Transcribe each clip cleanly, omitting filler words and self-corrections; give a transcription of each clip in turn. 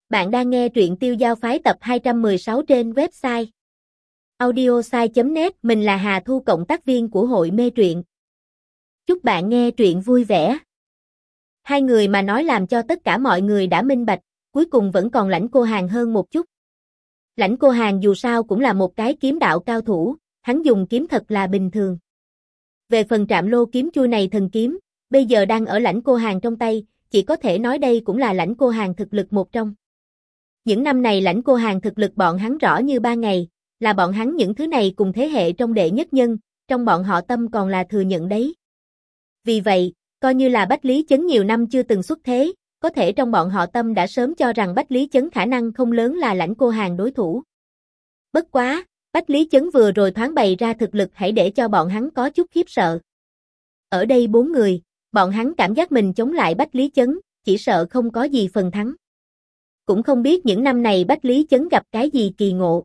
Bạn đang nghe truyện Tiêu Giao Phái tập 216 trên website audiosai.net. Mình là Hà Thu, cộng tác viên của hội mê truyện. Chúc bạn nghe truyện vui vẻ. Hai người mà nói làm cho tất cả mọi người đã minh bạch, cuối cùng vẫn còn Lãnh Cô Hàn hơn một chút. Lãnh Cô Hàn dù sao cũng là một cái kiếm đạo cao thủ, hắn dùng kiếm thật là bình thường. Về phần Trạm Lô kiếm chui này thần kiếm, bây giờ đang ở Lãnh Cô Hàn trong tay, chỉ có thể nói đây cũng là Lãnh Cô Hàn thực lực một trong. Những năm này Lãnh Cô Hàn thực lực bọn hắn rõ như ba ngày, là bọn hắn những thứ này cùng thế hệ trong đệ nhất nhân, trong bọn họ Tâm còn là thừa nhận đấy. Vì vậy, coi như là Bách Lý Chấn nhiều năm chưa từng xuất thế, có thể trong bọn họ Tâm đã sớm cho rằng Bách Lý Chấn khả năng không lớn là Lãnh Cô Hàn đối thủ. Bất quá, Bách Lý Chấn vừa rồi thoáng bày ra thực lực hãy để cho bọn hắn có chút khiếp sợ. Ở đây 4 người, bọn hắn cảm giác mình chống lại Bách Lý Chấn, chỉ sợ không có gì phần thắng. Cũng không biết những năm này Bách Lý Chấn gặp cái gì kỳ ngộ.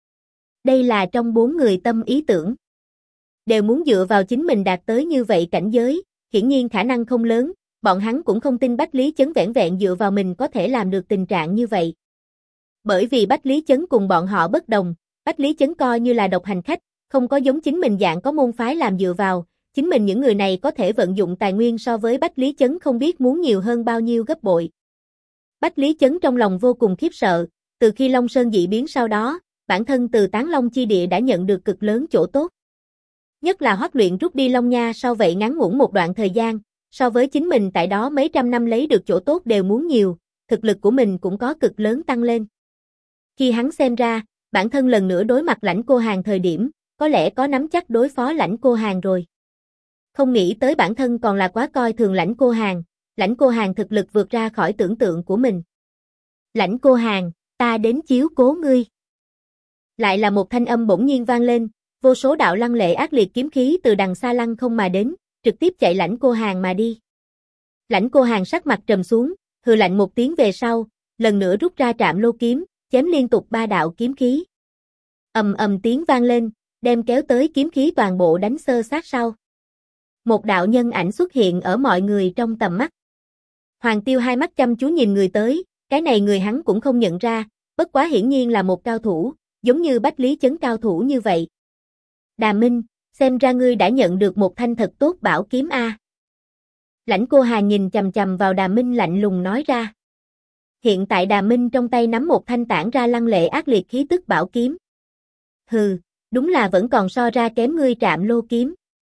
Đây là trong 4 người Tâm ý tưởng. Đều muốn dựa vào chính mình đạt tới như vậy cảnh giới, hiển nhiên khả năng không lớn, bọn hắn cũng không tin Bách Lý Chấn vẻn vẹn dựa vào mình có thể làm được tình trạng như vậy. Bởi vì Bách Lý Chấn cùng bọn họ bất đồng, Bách Lý Chấn coi như là độc hành khách, không có giống chính mình dạng có môn phái làm dựa vào, chính mình những người này có thể vận dụng tài nguyên so với Bách Lý Chấn không biết muốn nhiều hơn bao nhiêu gấp bội. Bách Lý Chấn trong lòng vô cùng khiếp sợ, từ khi Long Sơn dị biến sau đó, bản thân từ Tán Long chi địa đã nhận được cực lớn chỗ tốt. Nhất là Hoắc Luyện rút đi Long Nha sau vậy ngắn ngủn một đoạn thời gian, so với chính mình tại đó mấy trăm năm lấy được chỗ tốt đều muốn nhiều, thực lực của mình cũng có cực lớn tăng lên. Khi hắn xem ra, bản thân lần nữa đối mặt Lãnh Cô Hàn thời điểm, có lẽ có nắm chắc đối phó Lãnh Cô Hàn rồi. Không nghĩ tới bản thân còn là quá coi thường Lãnh Cô Hàn. Lãnh Cô Hàn thực lực vượt ra khỏi tưởng tượng của mình. Lãnh Cô Hàn, ta đến chiếu cố ngươi. Lại là một thanh âm bỗng nhiên vang lên, vô số đạo lăng lệ ác liệt kiếm khí từ đằng xa lăng không mà đến, trực tiếp chạy Lãnh Cô Hàn mà đi. Lãnh Cô Hàn sắc mặt trầm xuống, hừ lạnh một tiếng về sau, lần nữa rút ra Trạm Lô kiếm, chém liên tục 3 đạo kiếm khí. Ầm ầm tiếng vang lên, đem kéo tới kiếm khí toàn bộ đánh xơ xác sau. Một đạo nhân ảnh xuất hiện ở mọi người trong tầm mắt. Hoàng Tiêu hai mắt chăm chú nhìn người tới, cái này người hắn cũng không nhận ra, bất quá hiển nhiên là một cao thủ, giống như Bách Lý Chấn cao thủ như vậy. Đà Minh, xem ra ngươi đã nhận được một thanh thật tốt bảo kiếm a. Lãnh Cô Hàn nhìn chằm chằm vào Đà Minh lạnh lùng nói ra. Hiện tại Đà Minh trong tay nắm một thanh tản ra lăng lệ ác liệt khí tức bảo kiếm. Hừ, đúng là vẫn còn so ra kém ngươi Trạm Lô kiếm.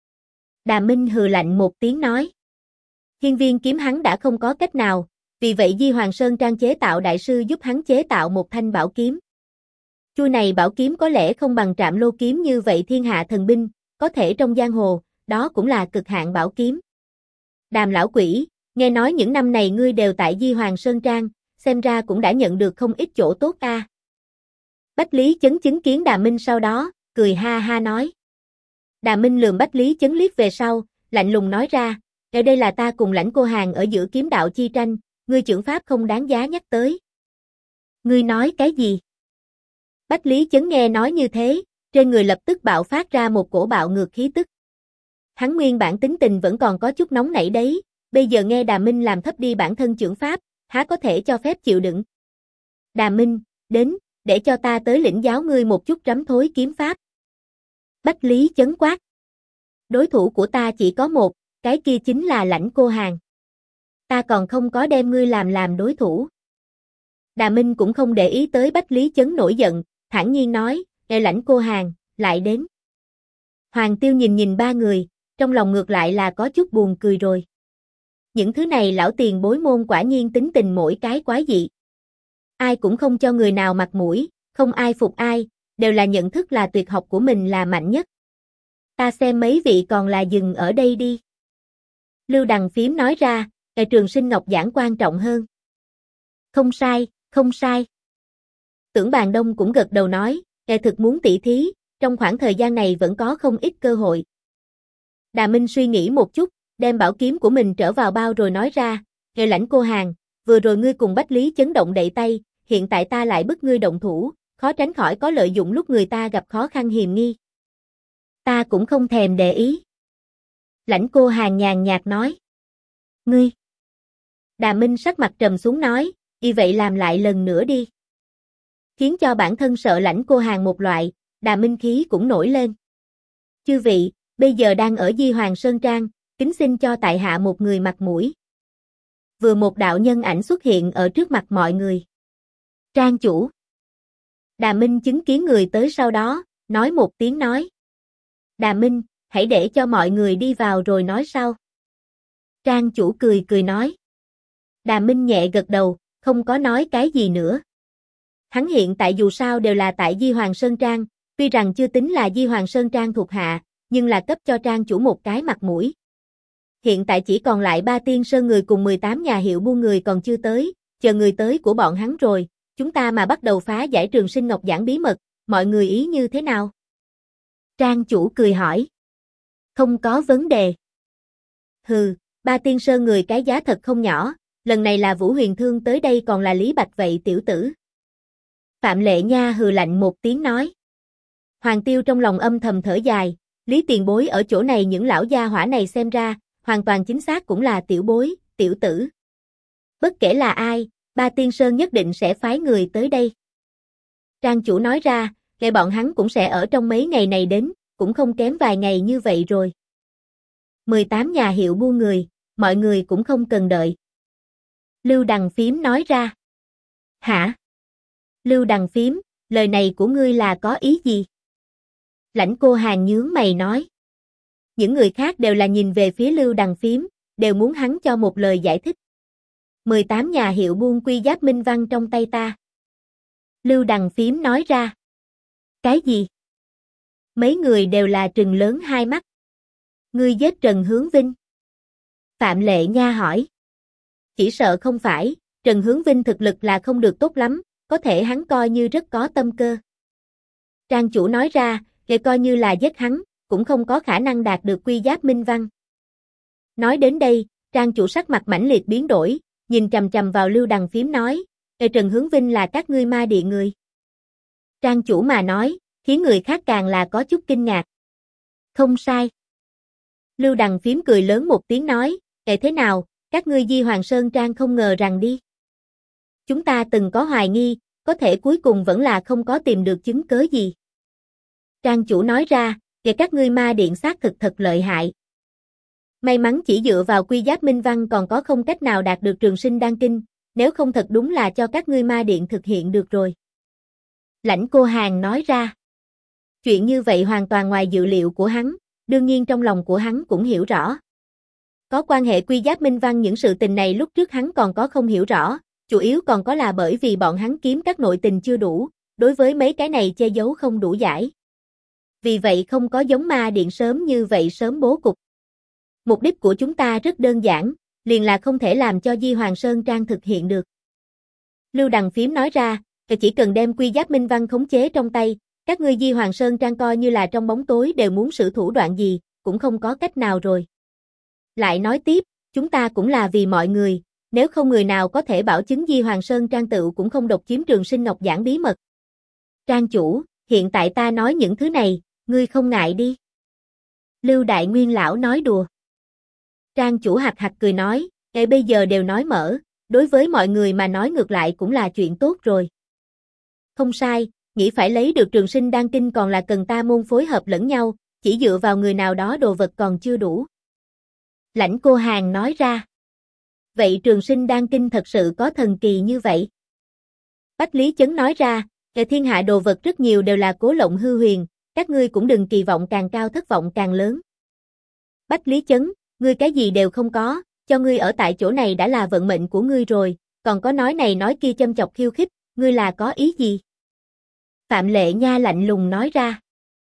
Đà Minh hừ lạnh một tiếng nói. Hiên viên kiếm hắn đã không có cách nào, vì vậy Di Hoàng Sơn Trang chế tạo đại sư giúp hắn chế tạo một thanh bảo kiếm. Chuôi này bảo kiếm có lẽ không bằng Trạm Lô kiếm như vậy thiên hạ thần binh, có thể trong giang hồ, đó cũng là cực hạn bảo kiếm. Đàm lão quỷ, nghe nói những năm này ngươi đều tại Di Hoàng Sơn Trang, xem ra cũng đã nhận được không ít chỗ tốt a. Bách Lý Chấn chứng kiến Đà Minh sau đó, cười ha ha nói. Đà Minh lườm Bách Lý Chấn liếc về sau, lạnh lùng nói ra, ở đây là ta cùng Lãnh Cô Hàn ở giữa kiếm đạo chi tranh, ngươi chưởng pháp không đáng giá nhắc tới. Ngươi nói cái gì? Bách Lý Chấn nghe nói như thế, trên người lập tức bạo phát ra một cổ bạo ngược khí tức. Hắn nguyên bản tính tình vẫn còn có chút nóng nảy đấy, bây giờ nghe Đà Minh làm thấp đi bản thân chưởng pháp, há có thể cho phép chịu đựng. Đà Minh, đến, để cho ta tới lĩnh giáo ngươi một chút rắm thối kiếm pháp. Bách Lý Chấn quát. Đối thủ của ta chỉ có một, cái kia chính là Lãnh Cô Hàn. Ta còn không có đem ngươi làm đối thủ. Đà Minh cũng không để ý tới Bách Lý Chấn nổi giận, thản nhiên nói, Lãnh Cô Hàn, lại đến. Hoàng Tiêu nhìn 3 người, trong lòng ngược lại là có chút buồn cười rồi. Những thứ này lão tiền bối môn quả nhiên tính tình mỗi cái quái dị. Ai cũng không cho người nào mặt mũi, không ai phục ai, đều là nhận thức là tuyệt học của mình là mạnh nhất. Ta xem mấy vị còn là dừng ở đây đi. Lưu Đằng Phím nói ra, Trường Sinh Ngọc giảng quan trọng hơn. Không sai, không sai. Tưởng Bàn Đông cũng gật đầu nói, thực muốn tỉ thí, trong khoảng thời gian này vẫn có không ít cơ hội. Đà Minh suy nghĩ một chút, đem bảo kiếm của mình trở vào bao rồi nói ra, Lãnh Cô Hàn, vừa rồi ngươi cùng Bách Lý Chấn động đậy tay, hiện tại ta lại bức ngươi động thủ, khó tránh khỏi có lợi dụng lúc người ta gặp khó khăn hiềm nghi. Ta cũng không thèm để ý. Lãnh Cô Hàn nhàn nhạt nói. Ngươi. Đà Minh sắc mặt trầm xuống nói, Y vậy làm lại lần nữa đi. Khiến cho bản thân sợ Lãnh Cô Hàn một loại, Đà Minh khí cũng nổi lên. Chư vị, bây giờ đang ở Di Hoàng Sơn Trang, kính xin cho tại hạ một người mặt mũi. Vừa một đạo nhân ảnh xuất hiện ở trước mặt mọi người. Trang chủ. Đà Minh chứng kiến người tới sau đó, nói một tiếng nói. Đà Minh, hãy để cho mọi người đi vào rồi nói sau. Trang chủ cười cười nói. Đà Minh nhẹ gật đầu, không có nói cái gì nữa. Hắn hiện tại dù sao đều là tại Di Hoàng Sơn Trang, tuy rằng chưa tính là Di Hoàng Sơn Trang thuộc hạ, nhưng là cấp cho trang chủ một cái mặt mũi. Hiện tại chỉ còn lại 3 tiên sơn người cùng 18 nhà hiệu buôn người còn chưa tới, chờ người tới của bọn hắn rồi, chúng ta mà bắt đầu phá giải Trường Sinh Ngọc Giảng bí mật, mọi người ý như thế nào? Trang chủ cười hỏi. Không có vấn đề. Hừ, 3 tiên sơn người cái giá thật không nhỏ, lần này là Vũ Huyền Thương tới đây còn là Lý Bạch vậy tiểu tử. Phạm Lệ Nha hừ lạnh một tiếng nói. Hoàng Tiêu trong lòng âm thầm thở dài, Lý tiền bối ở chỗ này những lão gia hỏa này xem ra, hoàn toàn chính xác cũng là tiểu bối, tiểu tử. Bất kể là ai, 3 tiên sơn nhất định sẽ phái người tới đây. Trang chủ nói ra, ngày bọn hắn cũng sẽ ở trong mấy ngày này đến, cũng không kém vài ngày như vậy rồi. 18 nhà hiệu buôn người, mọi người cũng không cần đợi. Lưu Đằng Phím nói ra. Hả? Lưu Đằng Phím, lời này của ngươi là có ý gì? Lãnh Cô Hàn nhướng mày nói. Những người khác đều là nhìn về phía Lưu Đằng Phím, đều muốn hắn cho một lời giải thích. 18 nhà hiệu buôn quy giáp minh văn trong tay ta. Lưu Đằng Phím nói ra. Cái gì? Mấy người đều là trừng lớn hai mắt. Ngươi giết Trần Hướng Vinh. Phạm Lệ Nha hỏi. Chỉ sợ không phải, Trần Hướng Vinh thực lực là không được tốt lắm, có thể hắn coi như rất có tâm cơ. Trang chủ nói ra, để coi như là giết hắn, cũng không có khả năng đạt được quy giáp minh văn. Nói đến đây, trang chủ sắc mặt mãnh liệt biến đổi, nhìn chằm chằm vào Lưu Đằng Phím nói, Trần Hướng Vinh là các ngươi ma địa người. Trang chủ mà nói, khiến người khác càng là có chút kinh ngạc. Không sai. Lưu Đằng Phím cười lớn một tiếng nói, thế nào, các ngươi Di Hoàng Sơn Trang không ngờ rằng đi. Chúng ta từng có hoài nghi, có thể cuối cùng vẫn là không có tìm được chứng cớ gì. Trang chủ nói ra, các ngươi ma điện xác thực thật lợi hại. May mắn chỉ dựa vào quy giáp minh văn còn có không cách nào đạt được Trường Sinh Đan Kinh, nếu không thật đúng là cho các ngươi ma điện thực hiện được rồi. Lãnh Cô Hàn nói ra. Chuyện như vậy hoàn toàn ngoài dự liệu của hắn, đương nhiên trong lòng của hắn cũng hiểu rõ. Có quan hệ quy giáp minh văn những sự tình này lúc trước hắn còn có không hiểu rõ, chủ yếu còn có là bởi vì bọn hắn kiếm các nội tình chưa đủ, đối với mấy cái này che giấu không đủ giải. Vì vậy không có giống ma điện sớm như vậy sớm bố cục. Mục đích của chúng ta rất đơn giản, liền là không thể làm cho Di Hoàng Sơn Trang thực hiện được. Lưu Đằng Phím nói ra, chỉ cần đem quy giáp minh văn khống chế trong tay, các ngươi Di Hoàng Sơn Trang coi như là trong bóng tối đều muốn sử thủ đoạn gì, cũng không có cách nào rồi. Lại nói tiếp, chúng ta cũng là vì mọi người, nếu không người nào có thể bảo chứng Di Hoàng Sơn Trang tự cũng không độc chiếm Trường Sinh Ngọc Giảng bí mật. Trang chủ, hiện tại ta nói những thứ này, ngươi không ngại đi. Lưu Đại Nguyên Lão nói đùa. Trang chủ hạc hạc cười nói, bây giờ đều nói mở, đối với mọi người mà nói ngược lại cũng là chuyện tốt rồi. Không sai, nghĩ phải lấy được Trường Sinh Đan Kinh còn là cần ta môn phối hợp lẫn nhau, chỉ dựa vào người nào đó đồ vật còn chưa đủ. Lãnh Cô Hàn nói ra. Vậy Trường Sinh Đan Kinh thật sự có thần kỳ như vậy? Bách Lý Chấn nói ra, thiên hạ đồ vật rất nhiều đều là cố lộng hư huyền, các ngươi cũng đừng kỳ vọng càng cao thất vọng càng lớn. Bách Lý Chấn, ngươi cái gì đều không có, cho ngươi ở tại chỗ này đã là vận mệnh của ngươi rồi, còn có nói này nói kia châm chọc khiêu khích, ngươi là có ý gì? Phạm Lệ Nha lạnh lùng nói ra.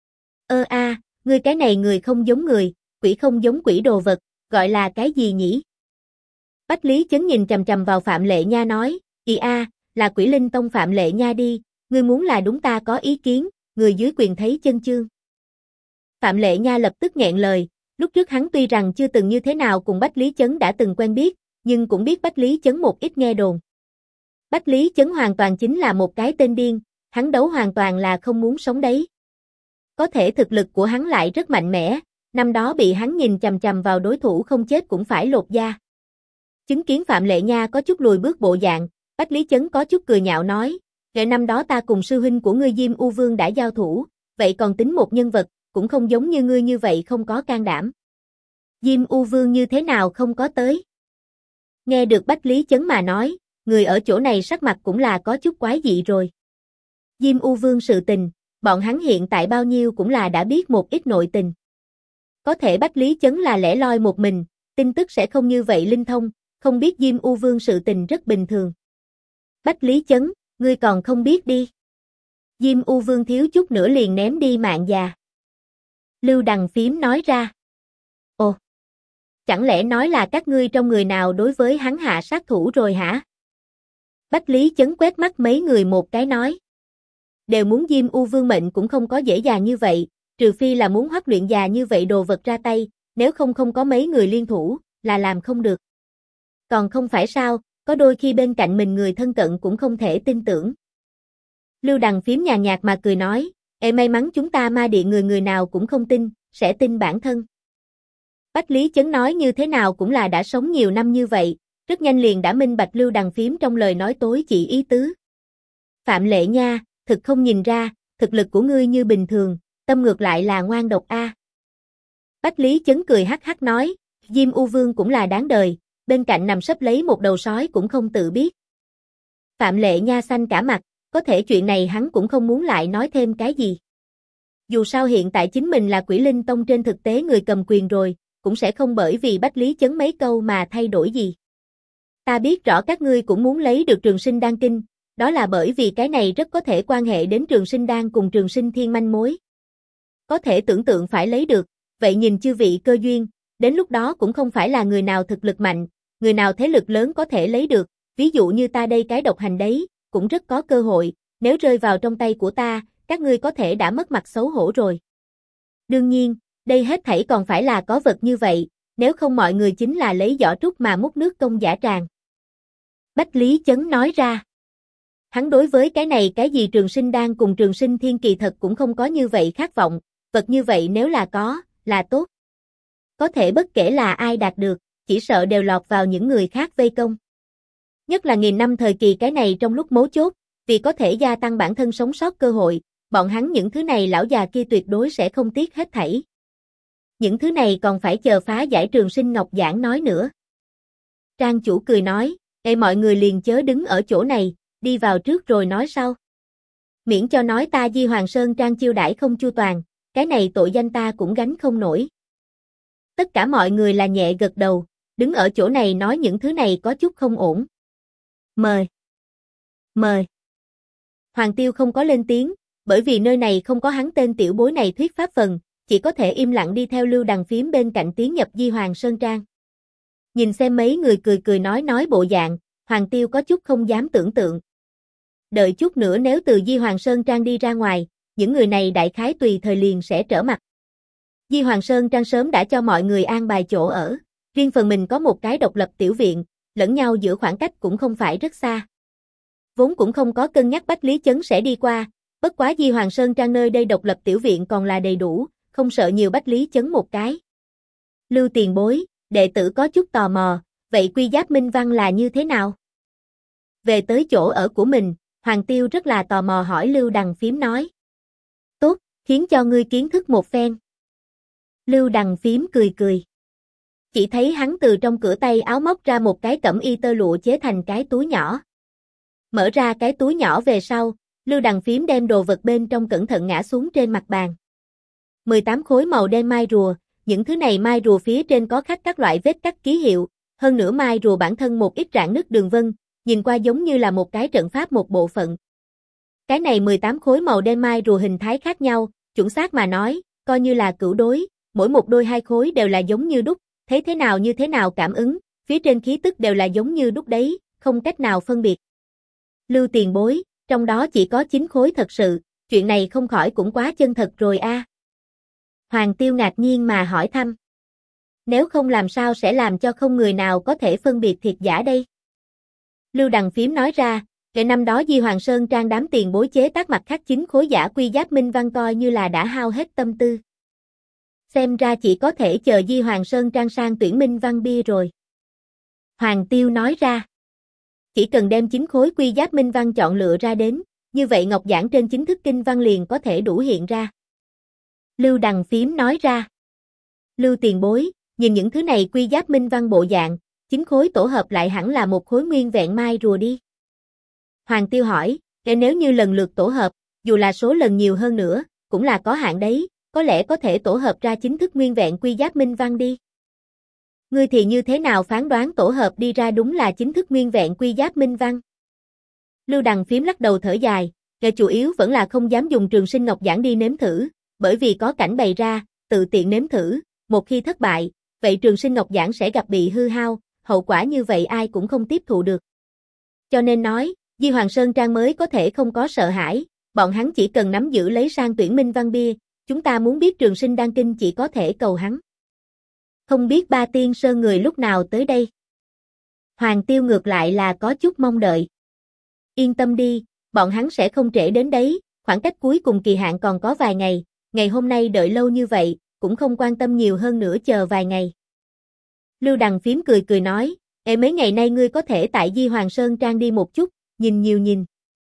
Ngươi cái này người không giống người, quỷ không giống quỷ đồ vật, gọi là cái gì nhỉ? Bách Lý Chấn nhìn chằm chằm vào Phạm Lệ Nha nói, là Quỷ Linh Tông Phạm Lệ Nha đi, ngươi muốn là đúng ta có ý kiến, người dưới quyền thấy chân chương. Phạm Lệ Nha lập tức nghẹn lời, lúc trước hắn tuy rằng chưa từng như thế nào cùng Bách Lý Chấn đã từng quen biết, nhưng cũng biết Bách Lý Chấn một ít nghe đồn. Bách Lý Chấn hoàn toàn chính là một cái tên điên, hắn đấu hoàn toàn là không muốn sống đấy. Có thể thực lực của hắn lại rất mạnh mẽ, năm đó bị hắn nhìn chằm chằm vào đối thủ không chết cũng phải lột da. Chứng kiến Phạm Lệ Nha có chút lùi bước bộ dạng, Bách Lý Chấn có chút cười nhạo nói, ngày năm đó ta cùng sư huynh của ngươi Diêm U Vương đã giao thủ, vậy còn tính một nhân vật, cũng không giống như ngươi như vậy không có can đảm. Diêm U Vương như thế nào không có tới? Nghe được Bách Lý Chấn mà nói, người ở chỗ này sắc mặt cũng là có chút quái dị rồi. Diêm U Vương sự tình, bọn hắn hiện tại bao nhiêu cũng là đã biết một ít nội tình. Có thể Bách Lý Chấn là lẻ loi một mình, tin tức sẽ không như vậy linh thông, không biết Diêm U Vương sự tình rất bình thường. Bách Lý Chấn, ngươi còn không biết đi. Diêm U Vương thiếu chút nữa liền ném đi mạng già. Lưu Đằng Phím nói ra. Ồ, chẳng lẽ nói là các ngươi trong người nào đối với hắn hạ sát thủ rồi hả? Bách Lý Chấn quét mắt mấy người một cái nói. Đều muốn Diêm U Vương mệnh cũng không có dễ dàng như vậy, trừ phi là muốn Hoắc luyện già như vậy đồ vật ra tay, nếu không có mấy người liên thủ, là làm không được. Còn không phải sao, có đôi khi bên cạnh mình người thân cận cũng không thể tin tưởng. Lưu Đằng Phím nhàn nhạt mà cười nói, may mắn chúng ta ma địa người nào cũng không tin, sẽ tin bản thân. Bách Lý Chấn nói như thế nào cũng là đã sống nhiều năm như vậy, rất nhanh liền đã minh bạch Lưu Đằng Phím trong lời nói tối chỉ ý tứ. Phạm Lệ nha, thực không nhìn ra, thực lực của ngươi như bình thường, tâm ngược lại là ngoan độc a. Bách Lý Chấn cười hắc hắc nói, Diêm U Vương cũng là đáng đời, bên cạnh nằm sấp lấy một đầu sói cũng không tự biết. Phạm Lệ nha xanh cả mặt, có thể chuyện này hắn cũng không muốn lại nói thêm cái gì. Dù sao hiện tại chính mình là Quỷ Linh Tông trên thực tế người cầm quyền rồi, cũng sẽ không bởi vì Bách Lý Chấn mấy câu mà thay đổi gì. Ta biết rõ các ngươi cũng muốn lấy được Trường Sinh Đan Kinh, đó là bởi vì cái này rất có thể quan hệ đến Trường Sinh Đan cùng Trường Sinh Thiên manh mối. Có thể tưởng tượng phải lấy được, vậy nhìn chư vị cơ duyên, đến lúc đó cũng không phải là người nào thực lực mạnh, người nào thế lực lớn có thể lấy được, ví dụ như ta đây cái độc hành đấy, cũng rất có cơ hội, nếu rơi vào trong tay của ta, các ngươi có thể đã mất mặt xấu hổ rồi. Đương nhiên, đây hết thảy còn phải là có vật như vậy, nếu không mọi người chính là lấy giỏ trúc mà múc nước công giả tràng. Bách Lý Chấn nói ra. Hắn đối với cái này cái gì Trường Sinh Đan cùng Trường Sinh Thiên kỳ thật cũng không có như vậy khát vọng, vật như vậy nếu là có, là tốt. Có thể bất kể là ai đạt được, chỉ sợ đều lọt vào những người khác vây công. Nhất là nghìn năm thời kỳ cái này trong lúc mấu chốt, vì có thể gia tăng bản thân sống sót cơ hội, bọn hắn những thứ này lão già kia tuyệt đối sẽ không tiếc hết thảy. Những thứ này còn phải chờ phá giải Trường Sinh Ngọc giảng nói nữa. Trang chủ cười nói, mọi người liền chớ đứng ở chỗ này, đi vào trước rồi nói sau. Miễn cho nói ta Di Hoàng Sơn Trang chiêu đãi không chu toàn, cái này tội danh ta cũng gánh không nổi. Tất cả mọi người là nhẹ gật đầu, đứng ở chỗ này nói những thứ này có chút không ổn. Mời. Mời. Hoàng Tiêu không có lên tiếng, bởi vì nơi này không có hắn tên tiểu bối này thuyết pháp phần, chỉ có thể im lặng đi theo Lưu Đằng Phím bên cạnh tiến nhập Di Hoàng Sơn Trang. Nhìn xem mấy người cười cười nói bộ dạng, Hoàng Tiêu có chút không dám tưởng tượng. Đợi chút nữa nếu từ Di Hoàng Sơn Trang đi ra ngoài, những người này đại khái tùy thời liền sẽ trở mặt. Di Hoàng Sơn Trang sớm đã cho mọi người an bài chỗ ở, riêng phần mình có một cái độc lập tiểu viện, lẫn nhau giữa khoảng cách cũng không phải rất xa. Vốn cũng không có cân nhắc Bách Lý Chấn sẽ đi qua, bất quá Di Hoàng Sơn Trang nơi đây độc lập tiểu viện còn là đầy đủ, không sợ nhiều Bách Lý Chấn một cái. Lưu tiền bối, đệ tử có chút tò mò, vậy quy giáp minh văn là như thế nào? Về tới chỗ ở của mình, Hoàng Tiêu rất là tò mò hỏi Lưu Đằng Phím nói. Tốt, khiến cho ngươi kiến thức một phen. Lưu Đằng Phím cười cười. Chỉ thấy hắn từ trong cửa tay áo móc ra một cái cẩm y tơ lụa chế thành cái túi nhỏ. Mở ra cái túi nhỏ về sau, Lưu Đằng Phím đem đồ vật bên trong cẩn thận ngã xuống trên mặt bàn. 18 khối màu đen mai rùa, những thứ này mai rùa phía trên có khắc các loại vết cắt ký hiệu, hơn nữa mai rùa bản thân một ít rạn nứt đường vân, nhìn qua giống như là một cái trận pháp một bộ phận. Cái này 18 khối màu đen mai rùa hình thái khác nhau, chuẩn xác mà nói, coi như là cửu đối, mỗi một đôi hai khối đều là giống như đúc, thấy thế nào như thế nào cảm ứng, phía trên khí tức đều là giống như đúc đấy, không cách nào phân biệt. Lưu tiền bối, trong đó chỉ có 9 khối thật sự, chuyện này không khỏi cũng quá chân thật rồi a. Hoàng Tiêu ngạc nhiên mà hỏi thăm. Nếu không làm sao sẽ làm cho không người nào có thể phân biệt thiệt giả đây? Lưu Đằng Phím nói ra, cái năm đó Di Hoàng Sơn Trang đám tiền bối chế tác mặt khác 9 khối giả quy giáp minh văn coi như là đã hao hết tâm tư. Xem ra chỉ có thể chờ Di Hoàng Sơn Trang sang tuyển minh văn bia rồi. Hoàng Tiêu nói ra. Chỉ cần đem 9 khối quy giáp minh văn chọn lựa ra đến, như vậy ngọc giản trên chính thức kinh văn liền có thể đủ hiện ra. Lưu Đằng Phím nói ra. Lưu tiền bối, nhìn những thứ này quy giáp minh văn bộ dạng, 9 khối tổ hợp lại hẳn là một khối nguyên vẹn mai rùa đi. Hoàng Tiêu hỏi, nếu như lần lượt tổ hợp, dù là số lần nhiều hơn nữa, cũng là có hạn đấy, có lẽ có thể tổ hợp ra chính thức nguyên vẹn quy giáp minh văn đi. Ngươi thì như thế nào phán đoán tổ hợp đi ra đúng là chính thức nguyên vẹn quy giáp minh văn? Lưu Đằng Phím lắc đầu thở dài, chủ yếu vẫn là không dám dùng Trường Sinh Ngọc Giản đi nếm thử, bởi vì có cảnh bày ra, tự tiện nếm thử, một khi thất bại, vậy Trường Sinh Ngọc Giản sẽ gặp bị hư hao, hậu quả như vậy ai cũng không tiếp thụ được. Cho nên nói, Di Hoàng Sơn Trang mới có thể không có sợ hãi, bọn hắn chỉ cần nắm giữ lấy sang tuyển minh văn bia, chúng ta muốn biết Trường Sinh Đan Kinh chỉ có thể cầu hắn. Không biết Ba Tiên Sơn người lúc nào tới đây? Hoàng Tiêu ngược lại là có chút mong đợi. Yên tâm đi, bọn hắn sẽ không trễ đến đấy, khoảng cách cuối cùng kỳ hạn còn có vài ngày, ngày hôm nay đợi lâu như vậy, cũng không quan tâm nhiều hơn nữa chờ vài ngày. Lưu Đằng Phím cười cười nói, mấy ngày nay ngươi có thể tại Di Hoàng Sơn Trang đi một chút, nhìn nhiều nhìn.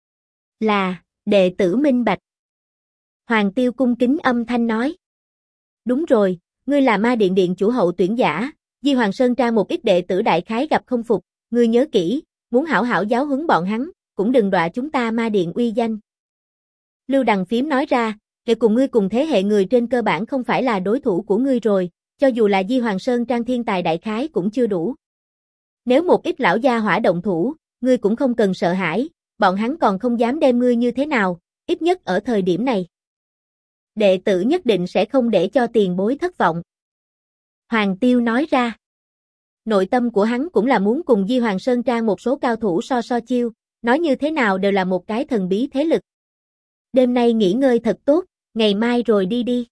Là, đệ tử minh bạch. Hoàng Tiêu cung kính âm thanh nói. Đúng rồi, ngươi là Ma Điện điện chủ hậu tuyển giả, Di Hoàng Sơn Trang một ít đệ tử đại khái gặp không phục, ngươi nhớ kỹ, muốn hảo hảo giáo huấn bọn hắn, cũng đừng đọa chúng ta Ma Điện uy danh. Lưu Đằng Phím nói ra, cùng ngươi cùng thế hệ người trên cơ bản không phải là đối thủ của ngươi rồi, cho dù là Di Hoàng Sơn Trang thiên tài đại khái cũng chưa đủ. Nếu một ít lão gia hỏa động thủ, ngươi cũng không cần sợ hãi, bọn hắn còn không dám đem ngươi như thế nào, ít nhất ở thời điểm này. Đệ tử nhất định sẽ không để cho tiền bối thất vọng. Hoàng Tiêu nói ra. Nội tâm của hắn cũng là muốn cùng Di Hoàng Sơn Trang một số cao thủ so chiêu, nói như thế nào đều là một cái thần bí thế lực. Đêm nay nghỉ ngơi thật tốt, ngày mai rồi đi đi.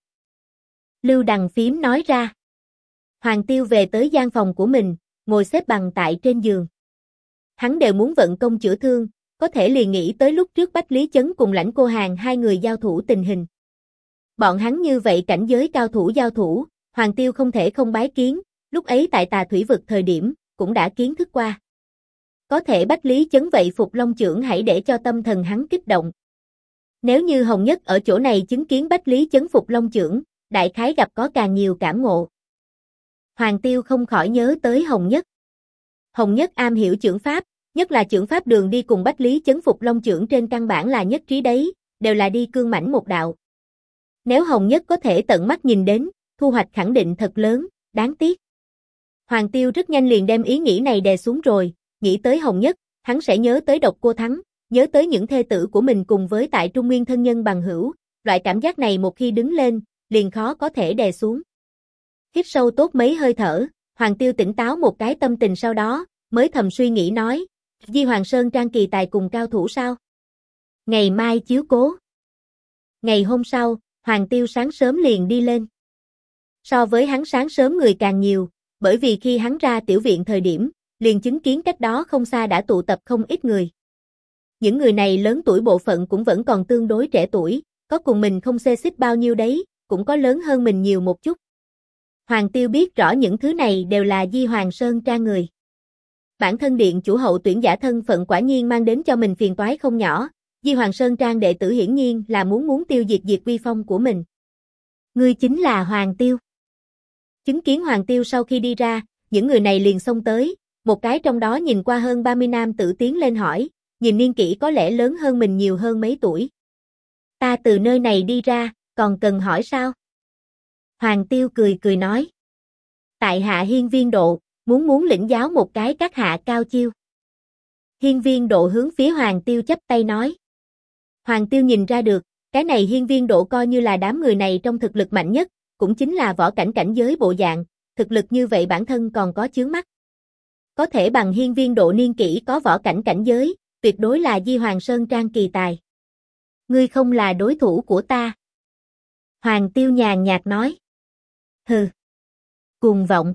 Lưu Đằng Phím nói ra. Hoàng Tiêu về tới gian phòng của mình, ngồi xếp bằng tại trên giường. Hắn đều muốn vận công chữa thương, có thể liền nghĩ tới lúc trước Bách Lý Chấn cùng Lãnh Cô Hàn hai người giao thủ tình hình. Bọn hắn như vậy cảnh giới cao thủ giao thủ, Hoàng Tiêu không thể không bái kiến, lúc ấy tại Tà Thủy Vực thời điểm, cũng đã kiến thức qua. Có thể Bách Lý Chấn vậy Phục Long Chưởng hãy để cho tâm thần hắn kích động. Nếu như Hồng Nhất ở chỗ này chứng kiến Bách Lý Chấn Phục Long Chưởng, đại khái gặp có càng nhiều cảm ngộ. Hoàng Tiêu không khỏi nhớ tới Hồng Nhất. Hồng Nhất am hiểu chưởng pháp, nhất là chưởng pháp đường đi cùng Bách Lý Chấn Phục Long Chưởng trên căn bản là nhất trí đấy, đều là đi cương mãnh một đạo. Nếu Hồng Nhất có thể tận mắt nhìn đến, thu hoạch khẳng định thật lớn, đáng tiếc. Hoàng Tiêu rất nhanh liền đem ý nghĩ này đè xuống rồi, nghĩ tới Hồng Nhất, hắn sẽ nhớ tới Độc Cô Thắng, nhớ tới những thê tử của mình cùng với tại Trung Nguyên thân nhân bằng hữu, loại cảm giác này một khi đứng lên, liền khó có thể đè xuống. Hít sâu tốt mấy hơi thở, Hoàng Tiêu tỉnh táo một cái tâm tình sau đó, mới thầm suy nghĩ nói, Di Hoàng Sơn Trang kỳ tài cùng cao thủ sao? Ngày mai chiếu cố. Ngày hôm sau, Hoàng Tiêu sáng sớm liền đi lên. So với hắn sáng sớm người càng nhiều, bởi vì khi hắn ra tiểu viện thời điểm, liền chứng kiến cách đó không xa đã tụ tập không ít người. Những người này lớn tuổi bộ phận cũng vẫn còn tương đối trẻ tuổi, có cùng mình không xê xích bao nhiêu đấy, cũng có lớn hơn mình nhiều một chút. Hoàng Tiêu biết rõ những thứ này đều là Di Hoàng Sơn Trang người. Bản thân điện chủ hậu tuyển giả thân phận quả nhiên mang đến cho mình phiền toái không nhỏ, Di Hoàng Sơn Trang đệ tử hiển nhiên là muốn tiêu diệt uy phong của mình. Ngươi chính là Hoàng Tiêu. Chứng kiến Hoàng Tiêu sau khi đi ra, những người này liền xông tới, một cái trong đó nhìn qua hơn 30 nam tử tiến lên hỏi, nhìn niên kỷ có lẽ lớn hơn mình nhiều hơn mấy tuổi. Ta từ nơi này đi ra, còn cần hỏi sao? Hoàng Tiêu cười cười nói. Tại hạ Hiên Viên Độ, muốn lĩnh giáo một cái các hạ cao chiêu. Hiên Viên Độ hướng phía Hoàng Tiêu chắp tay nói. Hoàng Tiêu nhìn ra được, cái này Hiên Viên Độ coi như là đám người này trong thực lực mạnh nhất, cũng chính là võ cảnh cảnh giới bộ dạng, thực lực như vậy bản thân còn có chướng mắt. Có thể bằng Hiên Viên Độ niên kỷ có võ cảnh cảnh giới, tuyệt đối là Di Hoàng Sơn Trang kỳ tài. Ngươi không là đối thủ của ta. Hoàng Tiêu nhàn nhạt nói. Hừ. Cuồng vọng.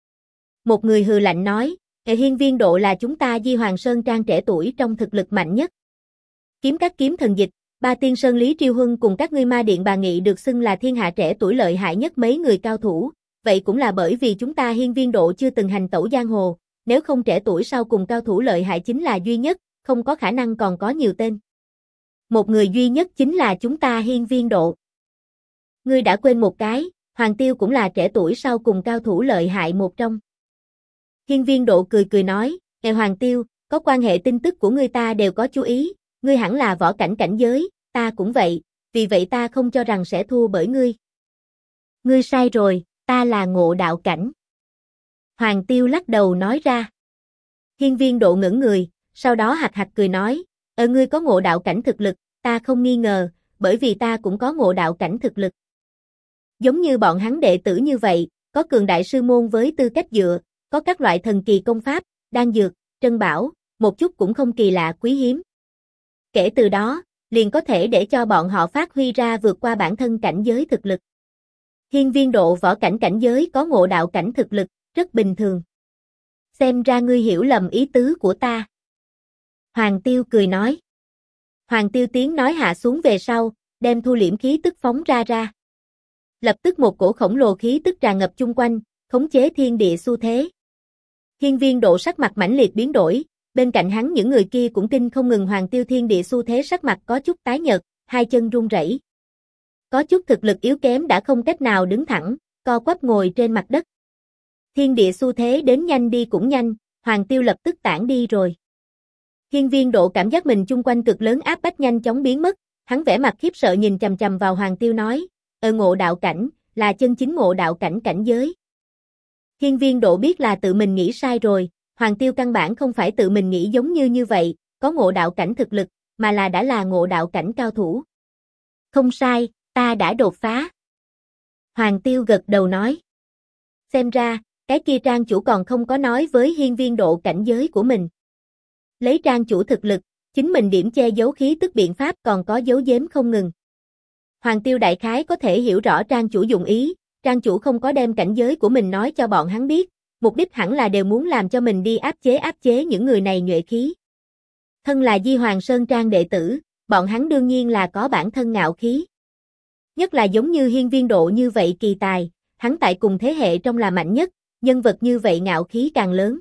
Một người hừ lạnh nói, Hiên Viên Độ là chúng ta Di Hoàng Sơn Trang trẻ tuổi trong thực lực mạnh nhất. Kiếm các kiếm thần dịch, Ba Tiên Sơn Lý Triêu Huân cùng các ngươi Ma Điện Bà Nghị được xưng là thiên hạ trẻ tuổi lợi hại nhất mấy người cao thủ, vậy cũng là bởi vì chúng ta Hiên Viên Độ chưa từng hành tẩu giang hồ, nếu không trẻ tuổi sau cùng cao thủ lợi hại chính là duy nhất, không có khả năng còn có nhiều tên. Một người duy nhất chính là chúng ta Hiên Viên Độ. Ngươi đã quên một cái, Hoàng Tiêu cũng là trẻ tuổi sau cùng cao thủ lợi hại một trong. Hiên Viên Độ cười cười nói, Hoàng Tiêu, có quan hệ tin tức của ngươi ta đều có chú ý, ngươi hẳn là võ cảnh cảnh giới, ta cũng vậy, vì vậy ta không cho rằng sẽ thua bởi ngươi. Ngươi sai rồi, ta là ngộ đạo cảnh. Hoàng Tiêu lắc đầu nói ra. Hiên Viên Độ ngẩn người, sau đó hạc hạc cười nói, ngươi có ngộ đạo cảnh thực lực, ta không nghi ngờ, bởi vì ta cũng có ngộ đạo cảnh thực lực. Giống như bọn hắn đệ tử như vậy, có cường đại sư môn với tư cách dựa, có các loại thần kỳ công pháp, đan dược, trân bảo, một chút cũng không kỳ lạ quý hiếm. Kể từ đó, liền có thể để cho bọn họ phát huy ra vượt qua bản thân cảnh giới thực lực. Hiên Viên Độ võ cảnh cảnh giới có ngộ đạo cảnh thực lực, rất bình thường. Xem ra ngươi hiểu lầm ý tứ của ta. Hoàng Tiêu cười nói. Hoàng Tiêu tiếng nói hạ xuống về sau, đem thu liễm khí tức phóng ra. Lập tức một cổ khổng lồ khí tức tràn ngập chung quanh, khống chế thiên địa xu thế. Hiên Viên Độ sắc mặt mãnh liệt biến đổi, bên cạnh hắn những người kia cũng kinh không ngừng. Hoàng Tiêu thiên địa xu thế sắc mặt có chút tái nhợt, hai chân run rẩy. Có chút thực lực yếu kém đã không cách nào đứng thẳng, co quắp ngồi trên mặt đất. Thiên địa xu thế đến nhanh đi cũng nhanh, Hoàng Tiêu lập tức tản đi rồi. Hiên Viên Độ cảm giác mình chung quanh cực lớn áp bách nhanh chóng biến mất, hắn vẻ mặt khiếp sợ nhìn chằm chằm vào Hoàng Tiêu nói, ngộ đạo cảnh, là chân chính ngộ đạo cảnh cảnh giới. Hiên Viên Độ biết là tự mình nghĩ sai rồi, Hoàng Tiêu căn bản không phải tự mình nghĩ giống như vậy, có ngộ đạo cảnh thực lực, mà là đã là ngộ đạo cảnh cao thủ. Không sai, ta đã đột phá. Hoàng Tiêu gật đầu nói. Xem ra, cái kia trang chủ còn không có nói với Hiên Viên Độ cảnh giới của mình. Lấy trang chủ thực lực, chính mình điểm che giấu khí tức biện pháp còn có giấu giếm không ngừng. Hoàng Tiêu đại khái có thể hiểu rõ trang chủ dụng ý, trang chủ không có đem cảnh giới của mình nói cho bọn hắn biết, mục đích hẳn là đều muốn làm cho mình đi áp chế những người này nhuệ khí. Thân là Di Hoàng Sơn Trang đệ tử, bọn hắn đương nhiên là có bản thân ngạo khí. Nhất là giống như Hiên Viên Độ như vậy kỳ tài, hắn tại cùng thế hệ trong là mạnh nhất, nhân vật như vậy ngạo khí càng lớn.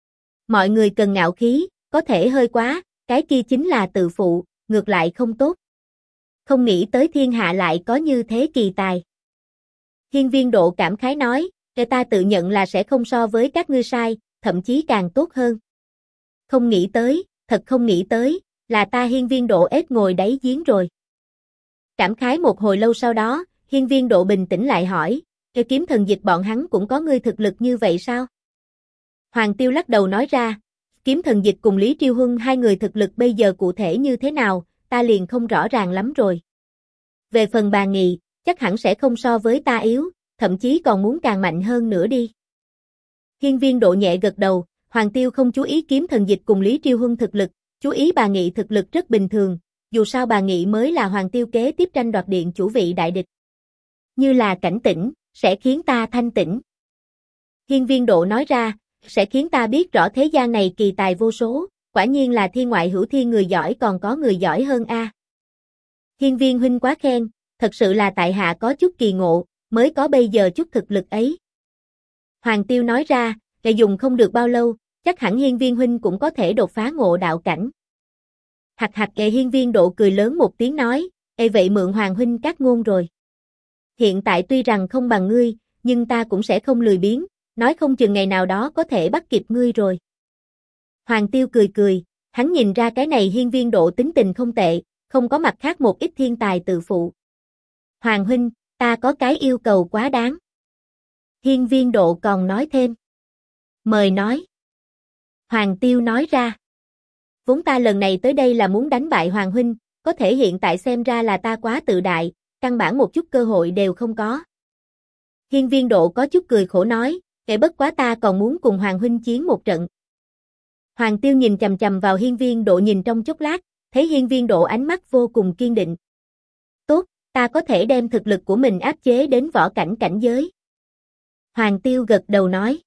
Mọi người cần ngạo khí, có thể hơi quá, cái kia chính là tự phụ, ngược lại không tốt. Không nghĩ tới thiên hạ lại có như thế kỳ tài. Hiên Viên Độ cảm khái nói, ta tự nhận là sẽ không so với các ngươi sai, thậm chí càng tốt hơn. Không nghĩ tới, thật không nghĩ tới, là ta Hiên Viên Độ ếch ngồi đáy giếng rồi. Cảm khái một hồi lâu sau đó, Hiên Viên Độ bình tĩnh lại hỏi, Kiếm Thần Dịch bọn hắn cũng có ngươi thực lực như vậy sao? Hoàng Tiêu lắc đầu nói ra, Kiếm Thần Dịch cùng Lý Triêu Huân hai người thực lực bây giờ cụ thể như thế nào, ta liền không rõ ràng lắm rồi. Về phần Bà Nghị, chắc hẳn sẽ không so với ta yếu, thậm chí còn muốn càng mạnh hơn nữa đi. Hiên Viên Độ nhẹ gật đầu, Hoàng Tiêu không chú ý Kiếm Thần Dịch cùng Lý Triêu Huân thực lực, chú ý Bà Nghị thực lực rất bình thường, dù sao Bà Nghị mới là Hoàng Tiêu kế tiếp tranh đoạt điện chủ vị đại địch. Như là cảnh tỉnh, sẽ khiến ta thanh tỉnh. Hiên Viên Độ nói ra, sẽ khiến ta biết rõ thế gian này kỳ tài vô số, quả nhiên là thiên ngoại hữu thiên, người giỏi còn có người giỏi hơn a. Hiên Viên huynh quá khen, thật sự là tại hạ có chút kỳ ngộ, mới có bây giờ chút thực lực ấy. Hoàng Tiêu nói ra, dùng không được bao lâu, chắc hẳn Hiên Viên huynh cũng có thể đột phá ngộ đạo cảnh. Hạc hạc. Hiên Viên Độ cười lớn một tiếng nói, vậy mượn Hoàng huynh các ngôn rồi. Hiện tại tuy rằng không bằng ngươi, nhưng ta cũng sẽ không lười biếng, nói không chừng ngày nào đó có thể bắt kịp ngươi rồi. Hoàng Tiêu cười cười, hắn nhìn ra cái này Hiên Viên Độ tính tình không tệ, không có mặt khác một ít thiên tài tự phụ. Hoàng huynh, ta có cái yêu cầu quá đáng. Hiên Viên Độ còn nói thêm. Mời nói. Hoàng Tiêu nói ra. Vốn ta lần này tới đây là muốn đánh bại Hoàng huynh, có thể hiện tại xem ra là ta quá tự đại, căn bản một chút cơ hội đều không có. Hiên Viên Độ có chút cười khổ nói, bất quá ta còn muốn cùng Hoàng huynh chiến một trận. Hoàng Tiêu nhìn chằm chằm vào Hiên Viên Độ nhìn trong chốc lát, thấy Hiên Viên Độ ánh mắt vô cùng kiên định. Tốt, ta có thể đem thực lực của mình áp chế đến võ cảnh cảnh giới. Hoàng Tiêu gật đầu nói.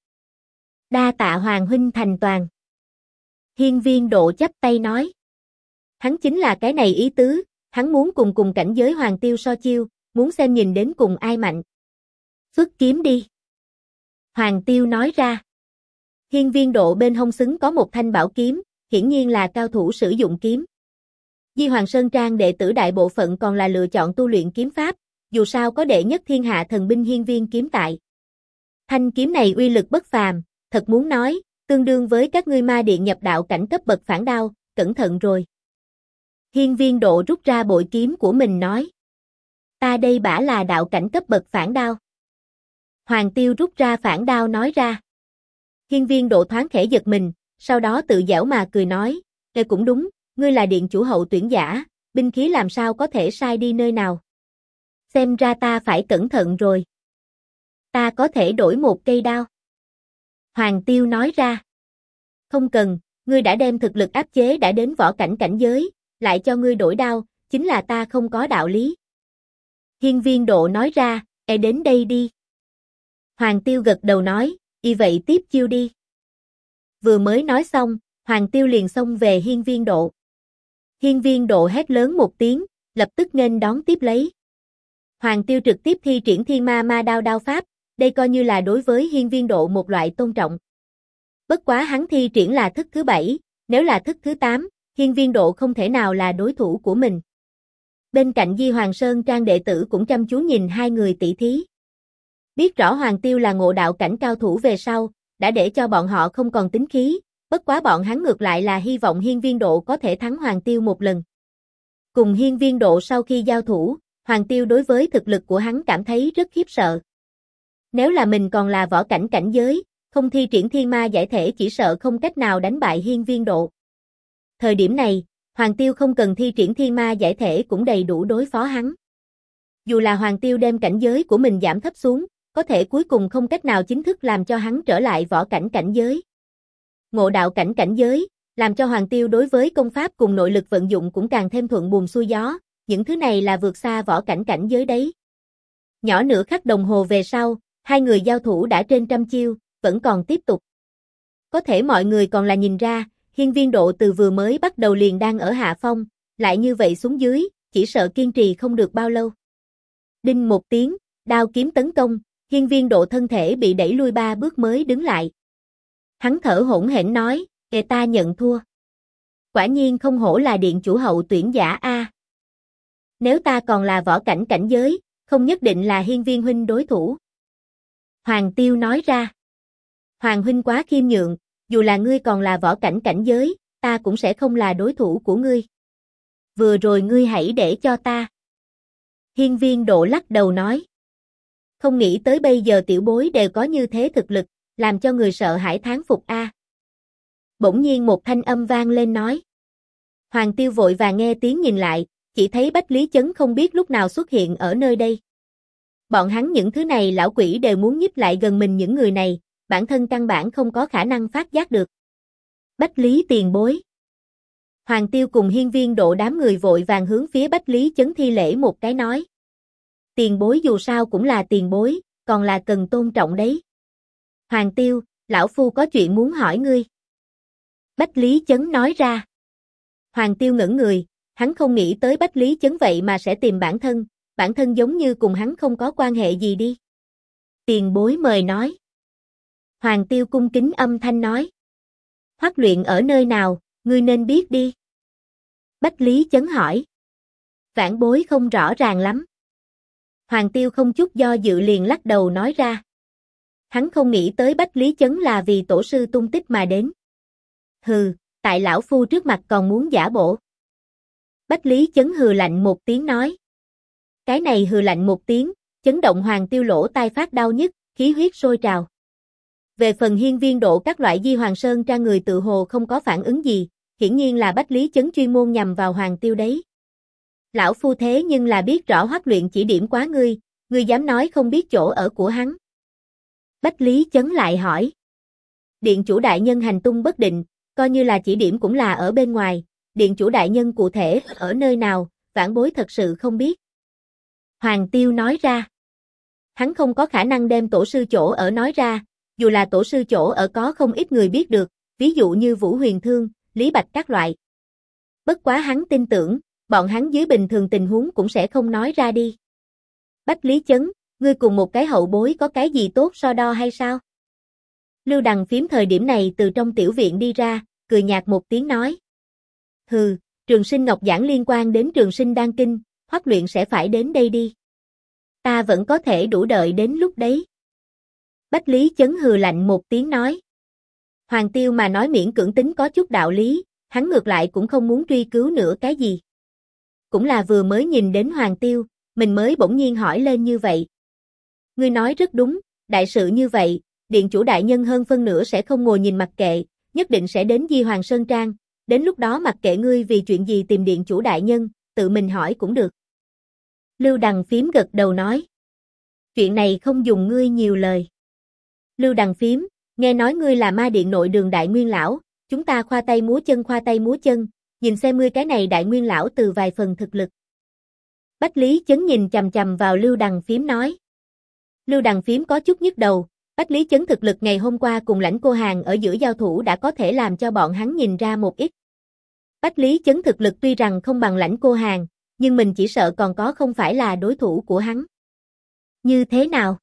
Đa tạ Hoàng huynh thành toàn. Hiên Viên Độ chắp tay nói. Hắn chính là cái này ý tứ, hắn muốn cùng cảnh giới Hoàng Tiêu so chiêu, muốn xem nhìn đến cùng ai mạnh. Xuất kiếm đi. Hoàng Tiêu nói ra. Hiên Viên Độ bên hông xứng có một thanh bảo kiếm, hiển nhiên là cao thủ sử dụng kiếm. Di Hoàng Sơn Trang đệ tử đại bộ phận còn là lựa chọn tu luyện kiếm pháp, dù sao có đệ nhất thiên hạ thần binh Hiên Viên kiếm tại. Thanh kiếm này uy lực bất phàm, thật muốn nói, tương đương với các ngươi ma điện nhập đạo cảnh cấp bậc phản đao, cẩn thận rồi. Hiên Viên Độ rút ra bội kiếm của mình nói. Ta đây bả là đạo cảnh cấp bậc phản đao. Hoàng Tiêu rút ra phản đao nói ra. Hiên Viên Độ thoáng khẽ giật mình, sau đó tự giễu mà cười nói, "Ê cũng đúng, ngươi là điện chủ hậu tuyển giả, binh khí làm sao có thể sai đi nơi nào. Xem ra ta phải cẩn thận rồi. Ta có thể đổi một cây đao." Hoàng Tiêu nói ra. Không cần, ngươi đã đem thực lực áp chế đã đến võ cảnh cảnh giới, lại cho ngươi đổi đao, chính là ta không có đạo lý. Hiên Viên Độ nói ra, đến đây đi. Hoàng Tiêu gật đầu nói, y vậy tiếp chiêu đi. Vừa mới nói xong, Hoàng Tiêu liền xông về Hiên Viên Độ. Hiên Viên Độ hét lớn một tiếng, lập tức nghênh đón tiếp lấy. Hoàng Tiêu trực tiếp thi triển Thiên Ma Ma Đao đao pháp, đây coi như là đối với Hiên Viên Độ một loại tôn trọng. Bất quá hắn thi triển là thức thứ 7, nếu là thức thứ 8, Hiên Viên Độ không thể nào là đối thủ của mình. Bên cạnh Di Hoàng Sơn Trang đệ tử cũng chăm chú nhìn hai người tỷ thí. Biết rõ Hoàng Tiêu là ngộ đạo cảnh cao thủ về sau, đã để cho bọn họ không còn tính khí, bất quá bọn hắn ngược lại là hy vọng Hiên Viên Độ có thể thắng Hoàng Tiêu một lần. Cùng Hiên Viên Độ sau khi giao thủ, Hoàng Tiêu đối với thực lực của hắn cảm thấy rất khiếp sợ. Nếu là mình còn là võ cảnh cảnh giới, không thi triển Thiên Ma giải thể chỉ sợ không cách nào đánh bại Hiên Viên Độ. Thời điểm này, Hoàng Tiêu không cần thi triển Thiên Ma giải thể cũng đầy đủ đối phó hắn. Dù là Hoàng Tiêu đem cảnh giới của mình giảm thấp xuống, có thể cuối cùng không cách nào chính thức làm cho hắn trở lại võ cảnh cảnh giới. Ngộ đạo cảnh cảnh giới, làm cho Hoàng Tiêu đối với công pháp cùng nội lực vận dụng cũng càng thêm thuận buồm xuôi gió, những thứ này là vượt xa võ cảnh cảnh giới đấy. Nhỏ nửa khắc đồng hồ về sau, hai người giao thủ đã trên trăm chiêu, vẫn còn tiếp tục. Có thể mọi người còn là nhìn ra, Hiên Viên Độ từ vừa mới bắt đầu liền đang ở hạ phong, lại như vậy xuống dưới, chỉ sợ kiên trì không được bao lâu. Đinh một tiếng, đao kiếm tấn công, Hiên Viên Độ thân thể bị đẩy lui 3 bước mới đứng lại. Hắn thở hổn hển nói, ta nhận thua. Quả nhiên không hổ là điện chủ hậu tuyển giả a. Nếu ta còn là võ cảnh cảnh giới, không nhất định là Hiên Viên huynh đối thủ. Hoàng Tiêu nói ra. Hoàng huynh quá khiêm nhượng, dù là ngươi còn là võ cảnh cảnh giới, ta cũng sẽ không là đối thủ của ngươi. Vừa rồi ngươi hãy để cho ta. Hiên Viên Độ lắc đầu nói. Không nghĩ tới bây giờ tiểu bối đều có như thế thực lực, làm cho người sợ hãi thán phục a. Bỗng nhiên một thanh âm vang lên nói. Hoàng Tiêu vội vàng nghe tiếng nhìn lại, chỉ thấy Bách Lý Chấn không biết lúc nào xuất hiện ở nơi đây. Bọn hắn những thứ này lão quỷ đều muốn nhích lại gần mình những người này, bản thân căn bản không có khả năng phát giác được. Bách Lý tiền bối. Hoàng Tiêu cùng Hiên Viên Độ đám người vội vàng hướng phía Bách Lý Chấn thi lễ một cái nói. Tiền bối dù sao cũng là tiền bối, còn là cần tôn trọng đấy. Hoàng Tiêu, lão phu có chuyện muốn hỏi ngươi. Bách Lý Chấn nói ra. Hoàng Tiêu ngẩn người, hắn không nghĩ tới Bách Lý Chấn vậy mà sẽ tìm bản thân giống như cùng hắn không có quan hệ gì đi. Tiền bối mời nói. Hoàng Tiêu cung kính âm thanh nói. Hoắc luyện ở nơi nào, ngươi nên biết đi. Bách Lý Chấn hỏi. Vãn bối không rõ ràng lắm. Hoàng Tiêu không chút do dự liền lắc đầu nói ra. Hắn không nghĩ tới Bách Lý Chấn là vì tổ sư tung tích mà đến. Hừ, tại lão phu trước mặt còn muốn giả bộ. Bách Lý Chấn hừ lạnh một tiếng nói. Cái này hừ lạnh một tiếng, chấn động Hoàng Tiêu lỗ tai phát đau nhức, khí huyết sôi trào. Về phần Hiên Viên Độ các loại Di Hoàng Sơn Trang người tự hồ không có phản ứng gì, hiển nhiên là Bách Lý Chấn chuyên môn nhằm vào Hoàng Tiêu đấy. Lão phu thế nhưng là biết rõ Hoắc luyện chỉ điểm quá ngươi dám nói không biết chỗ ở của hắn. Bách Lý Chấn lại hỏi. Điện chủ đại nhân hành tung bất định, coi như là chỉ điểm cũng là ở bên ngoài, điện chủ đại nhân cụ thể ở nơi nào, vãn bối thật sự không biết. Hoàng Tiêu nói ra. Hắn không có khả năng đem tổ sư chỗ ở nói ra, dù là tổ sư chỗ ở có không ít người biết được, ví dụ như Vũ Huyền Thương, Lý Bạch các loại. Bất quá hắn tin tưởng, bọn hắn dưới bình thường tình huống cũng sẽ không nói ra đi. Bách Lý Chấn, ngươi cùng một cái hậu bối có cái gì tốt so đo hay sao? Lưu Đằng Phím thời điểm này từ trong tiểu viện đi ra, cười nhạt một tiếng nói. Hừ, Trường Sinh Ngọc giảng liên quan đến Trường Sinh Đan Kinh, Hoắc Luyện sẽ phải đến đây đi. Ta vẫn có thể đủ đợi đến lúc đấy. Bách Lý Chấn hừ lạnh một tiếng nói. Hoàng Tiêu mà nói miễn cưỡng tính có chút đạo lý, hắn ngược lại cũng không muốn truy cứu nữa cái gì. Cũng là vừa mới nhìn đến Hoàng Tiêu, mình mới bỗng nhiên hỏi lên như vậy. Ngươi nói rất đúng, đại sự như vậy, điện chủ đại nhân hơn phân nửa sẽ không ngồi nhìn mặc kệ, nhất định sẽ đến Di Hoàng Sơn Trang, đến lúc đó mặc kệ ngươi vì chuyện gì tìm điện chủ đại nhân, tự mình hỏi cũng được. Lưu Đằng Phím gật đầu nói. Chuyện này không dùng ngươi nhiều lời. Lưu Đằng Phím, nghe nói ngươi là ma điện nội đường đại nguyên lão, chúng ta khoa tay múa chân, nhìn xem ngươi cái này đại nguyên lão từ vài phần thực lực. Bách Lý Chấn nhìn chằm chằm vào Lưu Đằng Phím nói. Lưu Đằng Phím có chút nhức đầu, Bách Lý Chấn thực lực ngày hôm qua cùng Lãnh Cô Hàn ở giữa giao thủ đã có thể làm cho bọn hắn nhìn ra một ít. Bách Lý Chấn thực lực tuy rằng không bằng Lãnh Cô Hàn, nhưng mình chỉ sợ còn có không phải là đối thủ của hắn. Như thế nào?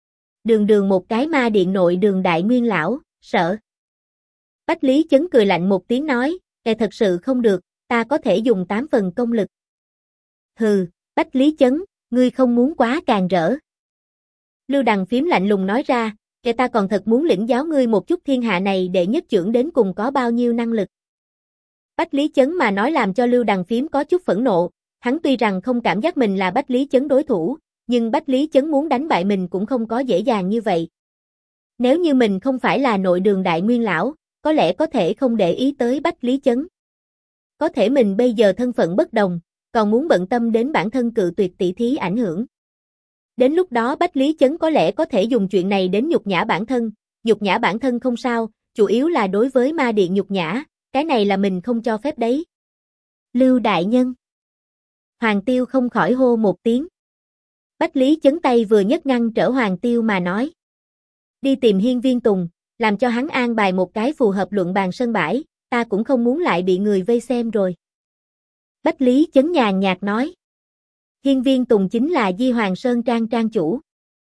Đường một cái ma điện nội đường đại nguyên lão, sợ. Bách Lý Chấn cười lạnh một tiếng nói, thật sự không được, ta có thể dùng 8 phần công lực. Hừ, Bách Lý Chấn, ngươi không muốn quá càng rỡ. Lưu Đằng Phím lạnh lùng nói ra, ta còn thật muốn lĩnh giáo ngươi một chút thiên hạ này để nhất trưởng đến cùng có bao nhiêu năng lực. Bách Lý Chấn mà nói làm cho Lưu Đằng Phím có chút phẫn nộ, hắn tuy rằng không cảm giác mình là Bách Lý Chấn đối thủ, nhưng Bách Lý Chấn muốn đánh bại mình cũng không có dễ dàng như vậy. Nếu như mình không phải là nội đường đại nguyên lão, có lẽ có thể không để ý tới Bách Lý Chấn. Có thể mình bây giờ thân phận bất đồng, còn muốn bận tâm đến bản thân cự tuyệt tỷ thí ảnh hưởng. Đến lúc đó Bách Lý Chấn có lẽ có thể dùng chuyện này đến nhục nhã bản thân không sao, chủ yếu là đối với ma điện nhục nhã, cái này là mình không cho phép đấy. Lưu đại nhân. Hoàng Tiêu không khỏi hô một tiếng. Bách Lý Chấn tay vừa nhấc ngăn trở Hoàng Tiêu mà nói. Đi tìm Hiên Viên Tùng, làm cho hắn an bài một cái phù hợp luận bàn sân bãi, ta cũng không muốn lại bị người vây xem rồi. Bách Lý Chấn nhàn nhạt nói. Hiên Viên Tùng chính là Di Hoàng Sơn Trang trang chủ.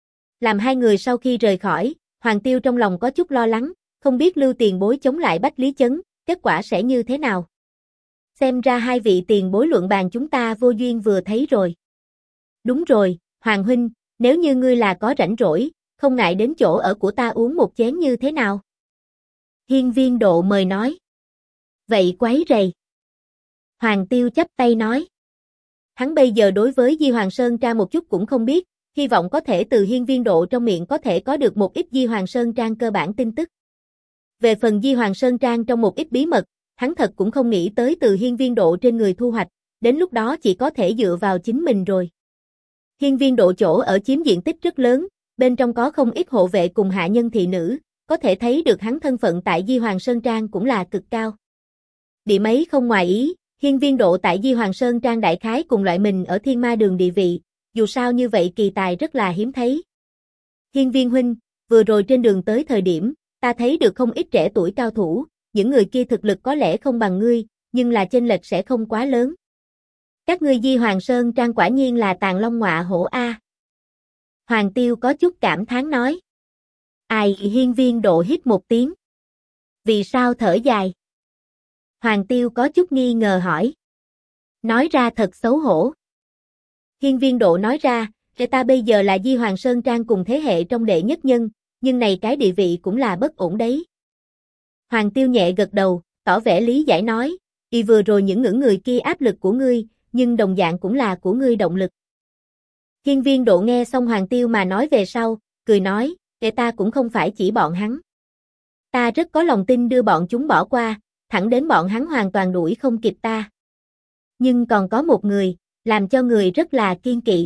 Làm hai người sau khi rời khỏi, Hoàng Tiêu trong lòng có chút lo lắng, không biết Lưu tiền bối chống lại Bách Lý Chấn, kết quả sẽ như thế nào. Xem ra hai vị tiền bối luận bàn chúng ta vô duyên vừa thấy rồi. Đúng rồi, Hoàng huynh, nếu như ngươi là có rảnh rỗi, không ngại đến chỗ ở của ta uống một chén như thế nào? Hiên Viên Độ mời nói. Vậy quấy rầy. Hoàng Tiêu chắp tay nói. Hắn bây giờ đối với Di Hoàng Sơn Trang một chút cũng không biết, hy vọng có thể từ Hiên Viên Độ trong miệng có thể có được một ít Di Hoàng Sơn Trang cơ bản tin tức. Về phần Di Hoàng Sơn Trang trong một ít bí mật, hắn thật cũng không nghĩ tới từ Hiên Viên Độ trên người thu hoạch, đến lúc đó chỉ có thể dựa vào chính mình rồi. Hiên Viên Độ chỗ ở chiếm diện tích rất lớn, bên trong có không ít hộ vệ cùng hạ nhân thị nữ, có thể thấy được hắn thân phận tại Di Hoàng Sơn Trang cũng là cực cao. Điểm ấy không ngoài ý, Hiên Viên Độ tại Di Hoàng Sơn Trang đại khái cùng loại mình ở Thiên Ma Đường địa vị, dù sao như vậy kỳ tài rất là hiếm thấy. Hiên Viên huynh, vừa rồi trên đường tới thời điểm, ta thấy được không ít trẻ tuổi cao thủ, những người kia thực lực có lẽ không bằng ngươi, nhưng là chênh lệch sẽ không quá lớn. Các ngươi Di Hoàng Sơn Trang quả nhiên là tàng long ngọa hổ a. Hoàng Tiêu có chút cảm thán nói. Ai? Hiên Viên Độ hít một tiếng. Vì sao thở dài? Hoàng Tiêu có chút nghi ngờ hỏi. Nói ra thật xấu hổ. Hiên Viên Độ nói ra, ta bây giờ là Di Hoàng Sơn Trang cùng thế hệ trong đệ nhất nhân, nhưng này cái địa vị cũng là bất ổn đấy. Hoàng Tiêu nhẹ gật đầu, tỏ vẻ lý giải nói, vừa rồi những ngưỡng người kia áp lực của ngươi, nhưng đồng dạng cũng là của ngươi động lực. Hiên Viên Độ nghe xong Hoàng Tiêu mà nói về sau, cười nói, ta cũng không phải chỉ bọn hắn. Ta rất có lòng tin đưa bọn chúng bỏ qua, thẳng đến bọn hắn hoàn toàn đuổi không kịp ta. Nhưng còn có một người, làm cho người rất là kiên kỵ.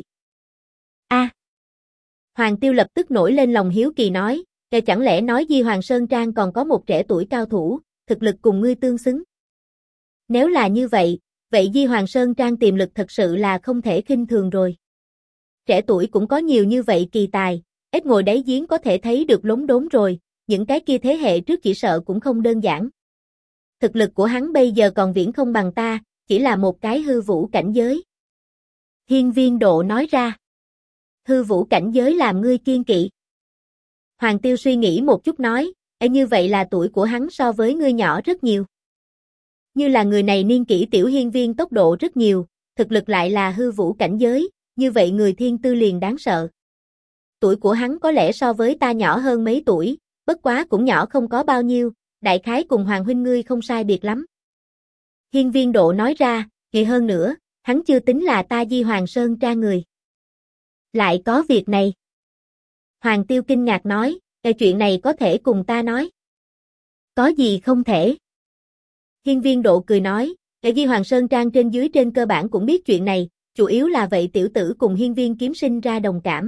Hoàng Tiêu lập tức nổi lên lòng hiếu kỳ nói, chẳng lẽ nói Di Hoàng Sơn Trang còn có một trẻ tuổi cao thủ, thực lực cùng ngươi tương xứng. Nếu là như vậy, vậy Di Hoàng Sơn Trang tiềm lực thật sự là không thể khinh thường rồi. Trẻ tuổi cũng có nhiều như vậy kỳ tài, ít ngồi đáy giếng có thể thấy được lốm đốm rồi, những cái kia thế hệ trước chỉ sợ cũng không đơn giản. Thực lực của hắn bây giờ còn viễn không bằng ta, chỉ là một cái hư vũ cảnh giới. Hiên Viên Độ nói ra. Hư vũ cảnh giới làm ngươi kiên kỵ. Hoàng Tiêu suy nghĩ một chút nói, Như vậy là tuổi của hắn so với ngươi nhỏ rất nhiều. Như là người này niên kỷ tiểu hiên viên tốc độ rất nhiều, thực lực lại là hư vũ cảnh giới, như vậy người thiên tư liền đáng sợ. Tuổi của hắn có lẽ so với ta nhỏ hơn mấy tuổi, bất quá cũng nhỏ không có bao nhiêu, đại khái cùng Hoàng huynh ngươi không sai biệt lắm. Hiên viên độ nói ra, kỳ hơn nữa, hắn chưa tính là ta Di Hoàng Sơn Trang người. Lại có việc này. Hoàng Tiêu kinh ngạc nói, chuyện này có thể cùng ta nói. Có gì không thể? Hiên viên độ cười nói, Di Hoàng Sơn Trang trên dưới trên cơ bản cũng biết chuyện này, chủ yếu là vậy tiểu tử cùng hiên viên kiếm sinh ra đồng cảm.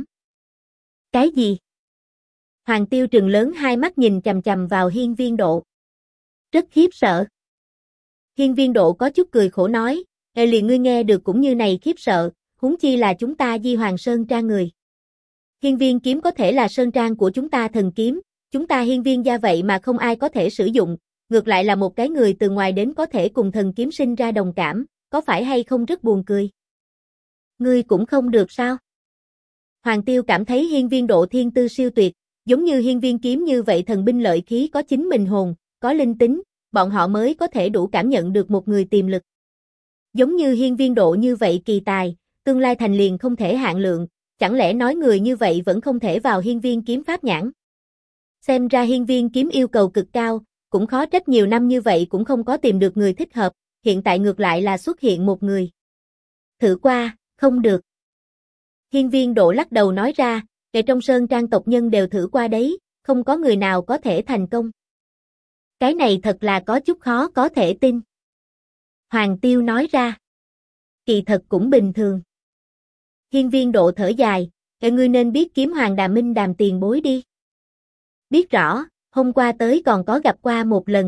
Cái gì? Hoàng Tiêu trừng lớn hai mắt nhìn chằm chằm vào hiên viên độ. Rất khiếp sợ. Hiên viên độ có chút cười khổ nói, liền ngươi nghe được cũng như này khiếp sợ, huống chi là chúng ta Di Hoàng Sơn Trang người. Hiên viên kiếm có thể là sơn trang của chúng ta thần kiếm, chúng ta hiên viên gia vậy mà không ai có thể sử dụng, ngược lại là một cái người từ ngoài đến có thể cùng thần kiếm sinh ra đồng cảm, có phải hay không rất buồn cười? Ngươi cũng không được sao? Hoàng Tiêu cảm thấy hiên viên độ thiên tư siêu tuyệt, giống như hiên viên kiếm như vậy thần binh lợi khí có chính mình hồn, có linh tính, bọn họ mới có thể đủ cảm nhận được một người tiềm lực. Giống như hiên viên độ như vậy kỳ tài, tương lai thành liền không thể hạn lượng, chẳng lẽ nói người như vậy vẫn không thể vào hiên viên kiếm pháp nhãn? Xem ra hiên viên kiếm yêu cầu cực cao, cũng khó trách nhiều năm như vậy cũng không có tìm được người thích hợp, hiện tại ngược lại là xuất hiện một người. Thử qua, không được. Hiên viên độ lắc đầu nói ra, kể trong sơn trang tộc nhân đều thử qua đấy, không có người nào có thể thành công. Cái này thật là có chút khó có thể tin. Hoàng Tiêu nói ra. Kỳ thật cũng bình thường. Hiên viên độ thở dài, ngươi nên biết kiếm hoàng Đà Minh Đàm tiền bối đi. Biết rõ, hôm qua tới còn có gặp qua một lần.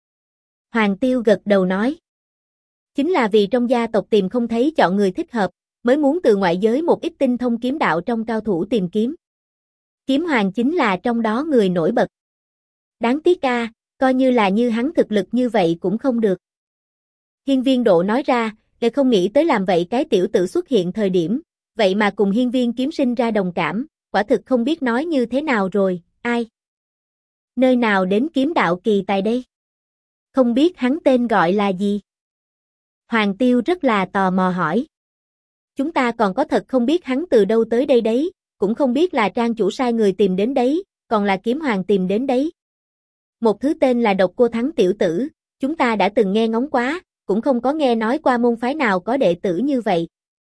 Hoàng Tiêu gật đầu nói. Chính là vì trong gia tộc tìm không thấy chọn người thích hợp, mới muốn từ ngoại giới một ít tinh thông kiếm đạo trong cao thủ tìm kiếm. Kiếm hoàng chính là trong đó người nổi bật. Đáng tiếc a, coi như là như hắn thực lực như vậy cũng không được. Hiên viên độ nói ra, để không nghĩ tới làm vậy cái tiểu tử xuất hiện thời điểm, vậy mà cùng hiên viên kiếm sinh ra đồng cảm, quả thực không biết nói như thế nào rồi, ai? Nơi nào đến kiếm đạo kỳ tài đây? Không biết hắn tên gọi là gì? Hoàng Tiêu rất là tò mò hỏi. Chúng ta còn có thật không biết hắn từ đâu tới đây đấy, cũng không biết là trang chủ sai người tìm đến đấy, còn là kiếm hoàng tìm đến đấy. Một thứ tên là Độc Cô Thắng tiểu tử, chúng ta đã từng nghe ngóng quá, cũng không có nghe nói qua môn phái nào có đệ tử như vậy.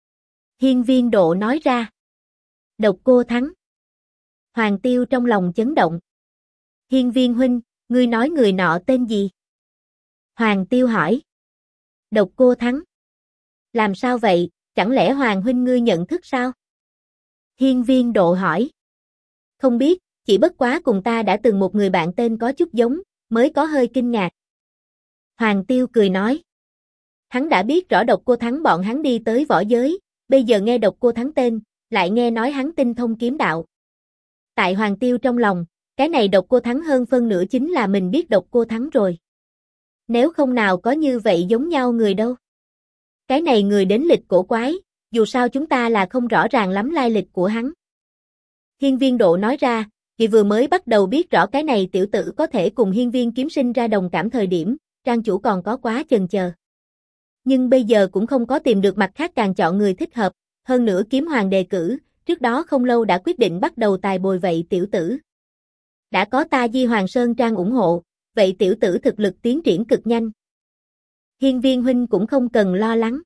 Hiên viên độ nói ra. Độc Cô Thắng. Hoàng Tiêu trong lòng chấn động. Hiên viên huynh, ngươi nói người nọ tên gì? Hoàng Tiêu hỏi. Độc Cô Thắng. Làm sao vậy, chẳng lẽ Hoàng huynh ngươi nhận thức sao? Hiên viên độ hỏi. Không biết, chỉ bất quá cùng ta đã từng một người bạn tên có chút giống, mới có hơi kinh ngạc. Hoàng Tiêu cười nói. Hắn đã biết rõ Độc Cô Thắng bọn hắn đi tới võ giới, bây giờ nghe Độc Cô Thắng tên, lại nghe nói hắn tinh thông kiếm đạo. Tại Hoàng Tiêu trong lòng, cái này Độc Cô Thắng hơn phân nửa chính là mình biết Độc Cô Thắng rồi. Nếu không nào có như vậy giống nhau người đâu. Cái này người đến lịch cổ quái, dù sao chúng ta là không rõ ràng lắm lai lịch của hắn. Hiên viên độ nói ra, vì vừa mới bắt đầu biết rõ cái này tiểu tử có thể cùng hiên viên kiếm sinh ra đồng cảm thời điểm, trang chủ còn có quá chần chờ. Nhưng bây giờ cũng không có tìm được mặt khác càng chọn người thích hợp, hơn nữa kiếm hoàng đề cử, trước đó không lâu đã quyết định bắt đầu tài bồi vậy tiểu tử. Đã có ta Di Hoàng Sơn Trang ủng hộ, vậy tiểu tử thực lực tiến triển cực nhanh. Hiên viên huynh cũng không cần lo lắng.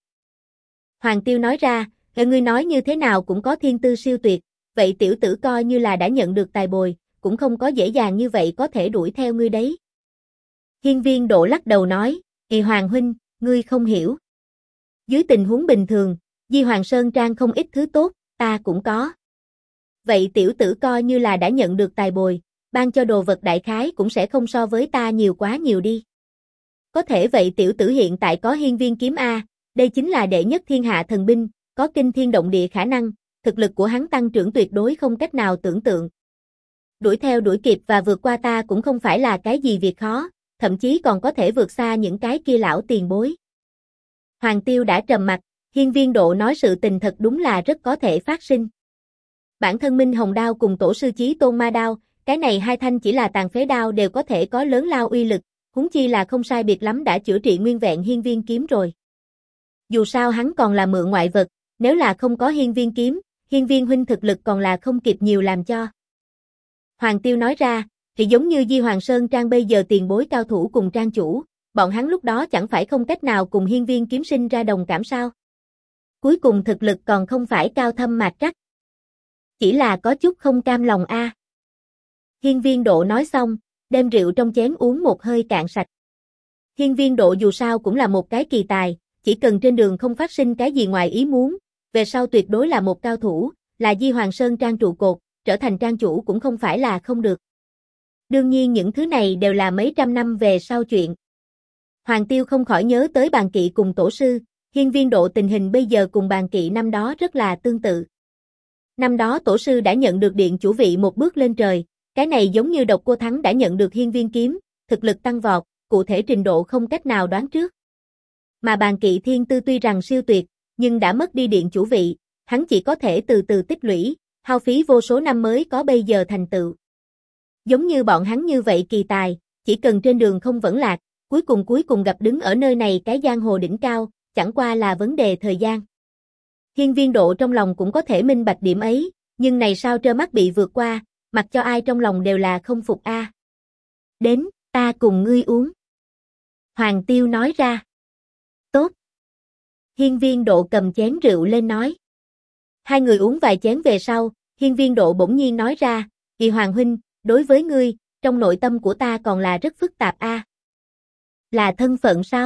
Hoàng Tiêu nói ra, ngươi nói như thế nào cũng có thiên tư siêu tuyệt, vậy tiểu tử coi như là đã nhận được tài bồi, cũng không có dễ dàng như vậy có thể đuổi theo ngươi đấy. Hiên viên độ lắc đầu nói, Hoàng huynh, ngươi không hiểu. Dưới tình huống bình thường, Di Hoàng Sơn Trang không ít thứ tốt, ta cũng có. Vậy tiểu tử coi như là đã nhận được tài bồi, ban cho đồ vật đại khái cũng sẽ không so với ta nhiều quá nhiều đi. Có thể vậy tiểu tử hiện tại có hiên viên kiếm A, đây chính là đệ nhất thiên hạ thần binh, có kinh thiên động địa khả năng, thực lực của hắn tăng trưởng tuyệt đối không cách nào tưởng tượng. Đuổi theo đuổi kịp và vượt qua ta cũng không phải là cái gì việc khó, thậm chí còn có thể vượt xa những cái kia lão tiền bối. Hoàng Tiêu đã trầm mặt, hiên viên độ nói sự tình thật đúng là rất có thể phát sinh. Bản thân Minh Hồng Đao cùng tổ sư Chí Tôn Ma Đao, cái này hai thanh chỉ là tàn phế đao đều có thể có lớn lao uy lực, huống chi là không sai biệt lắm đã chữa trị nguyên vẹn hiên viên kiếm rồi. Dù sao hắn còn là mượn ngoại vật, nếu là không có hiên viên kiếm, hiên viên huynh thực lực còn là không kịp nhiều làm cho. Hoàng Tiêu nói ra, thì giống như Di Hoàng Sơn Trang bây giờ tiền bối cao thủ cùng trang chủ, bọn hắn lúc đó chẳng phải không cách nào cùng hiên viên kiếm sinh ra đồng cảm sao. Cuối cùng thực lực còn không phải cao thâm mạc trắc. Chỉ là có chút không cam lòng a. Hiên viên Độ nói xong, đem rượu trong chén uống một hơi cạn sạch. Hiên viên Độ dù sao cũng là một cái kỳ tài, chỉ cần trên đường không phát sinh cái gì ngoài ý muốn, về sau tuyệt đối là một cao thủ, là Di Hoàng Sơn Trang trụ cột, trở thành trang chủ cũng không phải là không được. Đương nhiên những thứ này đều là mấy trăm năm về sau chuyện. Hoàng Tiêu không khỏi nhớ tới Bàn Kỵ cùng tổ sư, hiên viên Độ tình hình bây giờ cùng Bàn Kỵ năm đó rất là tương tự. Năm đó tổ sư đã nhận được điện chủ vị một bước lên trời, cái này giống như Độc Cô Thắng đã nhận được hiên viên kiếm, thực lực tăng vọt, cụ thể trình độ không cách nào đoán trước. Mà Bàn Kỵ thiên tư tuy rằng siêu tuyệt, nhưng đã mất đi điện chủ vị, hắn chỉ có thể từ từ tích lũy, hao phí vô số năm mới có bây giờ thành tựu. Giống như bọn hắn như vậy kỳ tài, chỉ cần trên đường không vẫn lạc, cuối cùng gặp đứng ở nơi này cái giang hồ đỉnh cao, chẳng qua là vấn đề thời gian. Hiên viên Độ trong lòng cũng có thể minh bạch điểm ấy, nhưng này sao trơ mắt bị vượt qua, mặc cho ai trong lòng đều là không phục a. Đến, ta cùng ngươi uống. Hoàng Tiêu nói ra. Tốt. Hiên viên Độ cầm chén rượu lên nói. Hai người uống vài chén về sau, hiên viên Độ bỗng nhiên nói ra, Kỳ Hoàng huynh, đối với ngươi, trong nội tâm của ta còn là rất phức tạp a. Là thân phận sao?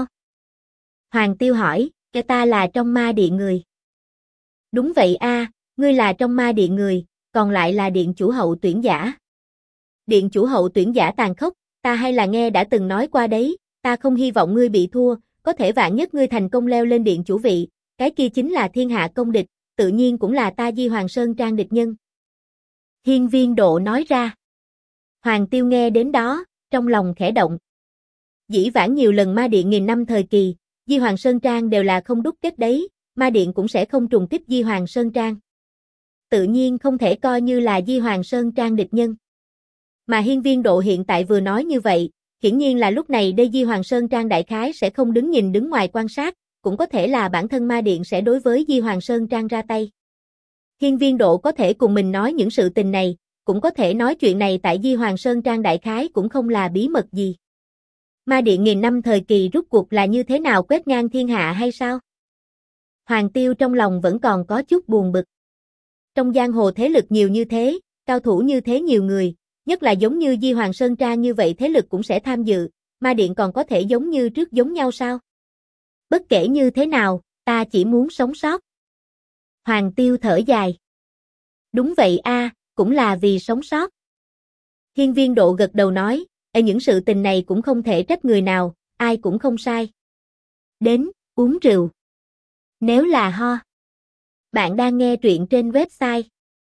Hoàng Tiêu hỏi, cái ta là trong ma điện người. Đúng vậy a, ngươi là trong ma điện người, còn lại là điện chủ hậu tuyển giả. Điện chủ hậu tuyển giả tàn khốc, ta hay là nghe đã từng nói qua đấy, ta không hy vọng ngươi bị thua, có thể vạn nhất ngươi thành công leo lên điện chủ vị, cái kia chính là thiên hạ công địch, tự nhiên cũng là ta Di Hoàng Sơn Trang địch nhân. Hiên viên Độ nói ra. Hoàng Tiêu nghe đến đó, trong lòng khẽ động. Dĩ vãng nhiều lần ma điện nghìn năm thời kỳ, Di Hoàng Sơn Trang đều là không đúc kết đấy, ma điện cũng sẽ không trùng kích Di Hoàng Sơn Trang. Tự nhiên không thể coi như là Di Hoàng Sơn Trang địch nhân. Mà hiên viên Độ hiện tại vừa nói như vậy, hiển nhiên là lúc này đây Di Hoàng Sơn Trang đại khái sẽ không đứng ngoài quan sát, cũng có thể là bản thân ma điện sẽ đối với Di Hoàng Sơn Trang ra tay. Hiên viên Độ có thể cùng mình nói những sự tình này, cũng có thể nói chuyện này tại Di Hoàng Sơn Trang đại khái cũng không là bí mật gì. Ma điện nghìn năm thời kỳ rút cuộc là như thế nào quét ngang thiên hạ hay sao? Hoàng Tiêu trong lòng vẫn còn có chút buồn bực. Trong giang hồ thế lực nhiều như thế, cao thủ như thế nhiều người, nhất là giống như Di Hoàng Sơn Trang như vậy thế lực cũng sẽ tham dự, ma điện còn có thể giống như trước giống nhau sao? Bất kể như thế nào, ta chỉ muốn sống sót. Hoàng Tiêu thở dài. Đúng vậy a, cũng là vì sống sót. Hiên viên Độ gật đầu nói, những sự tình này cũng không thể trách người nào, ai cũng không sai. Đến, uống rượu. Nếu là ho. Bạn đang nghe truyện trên website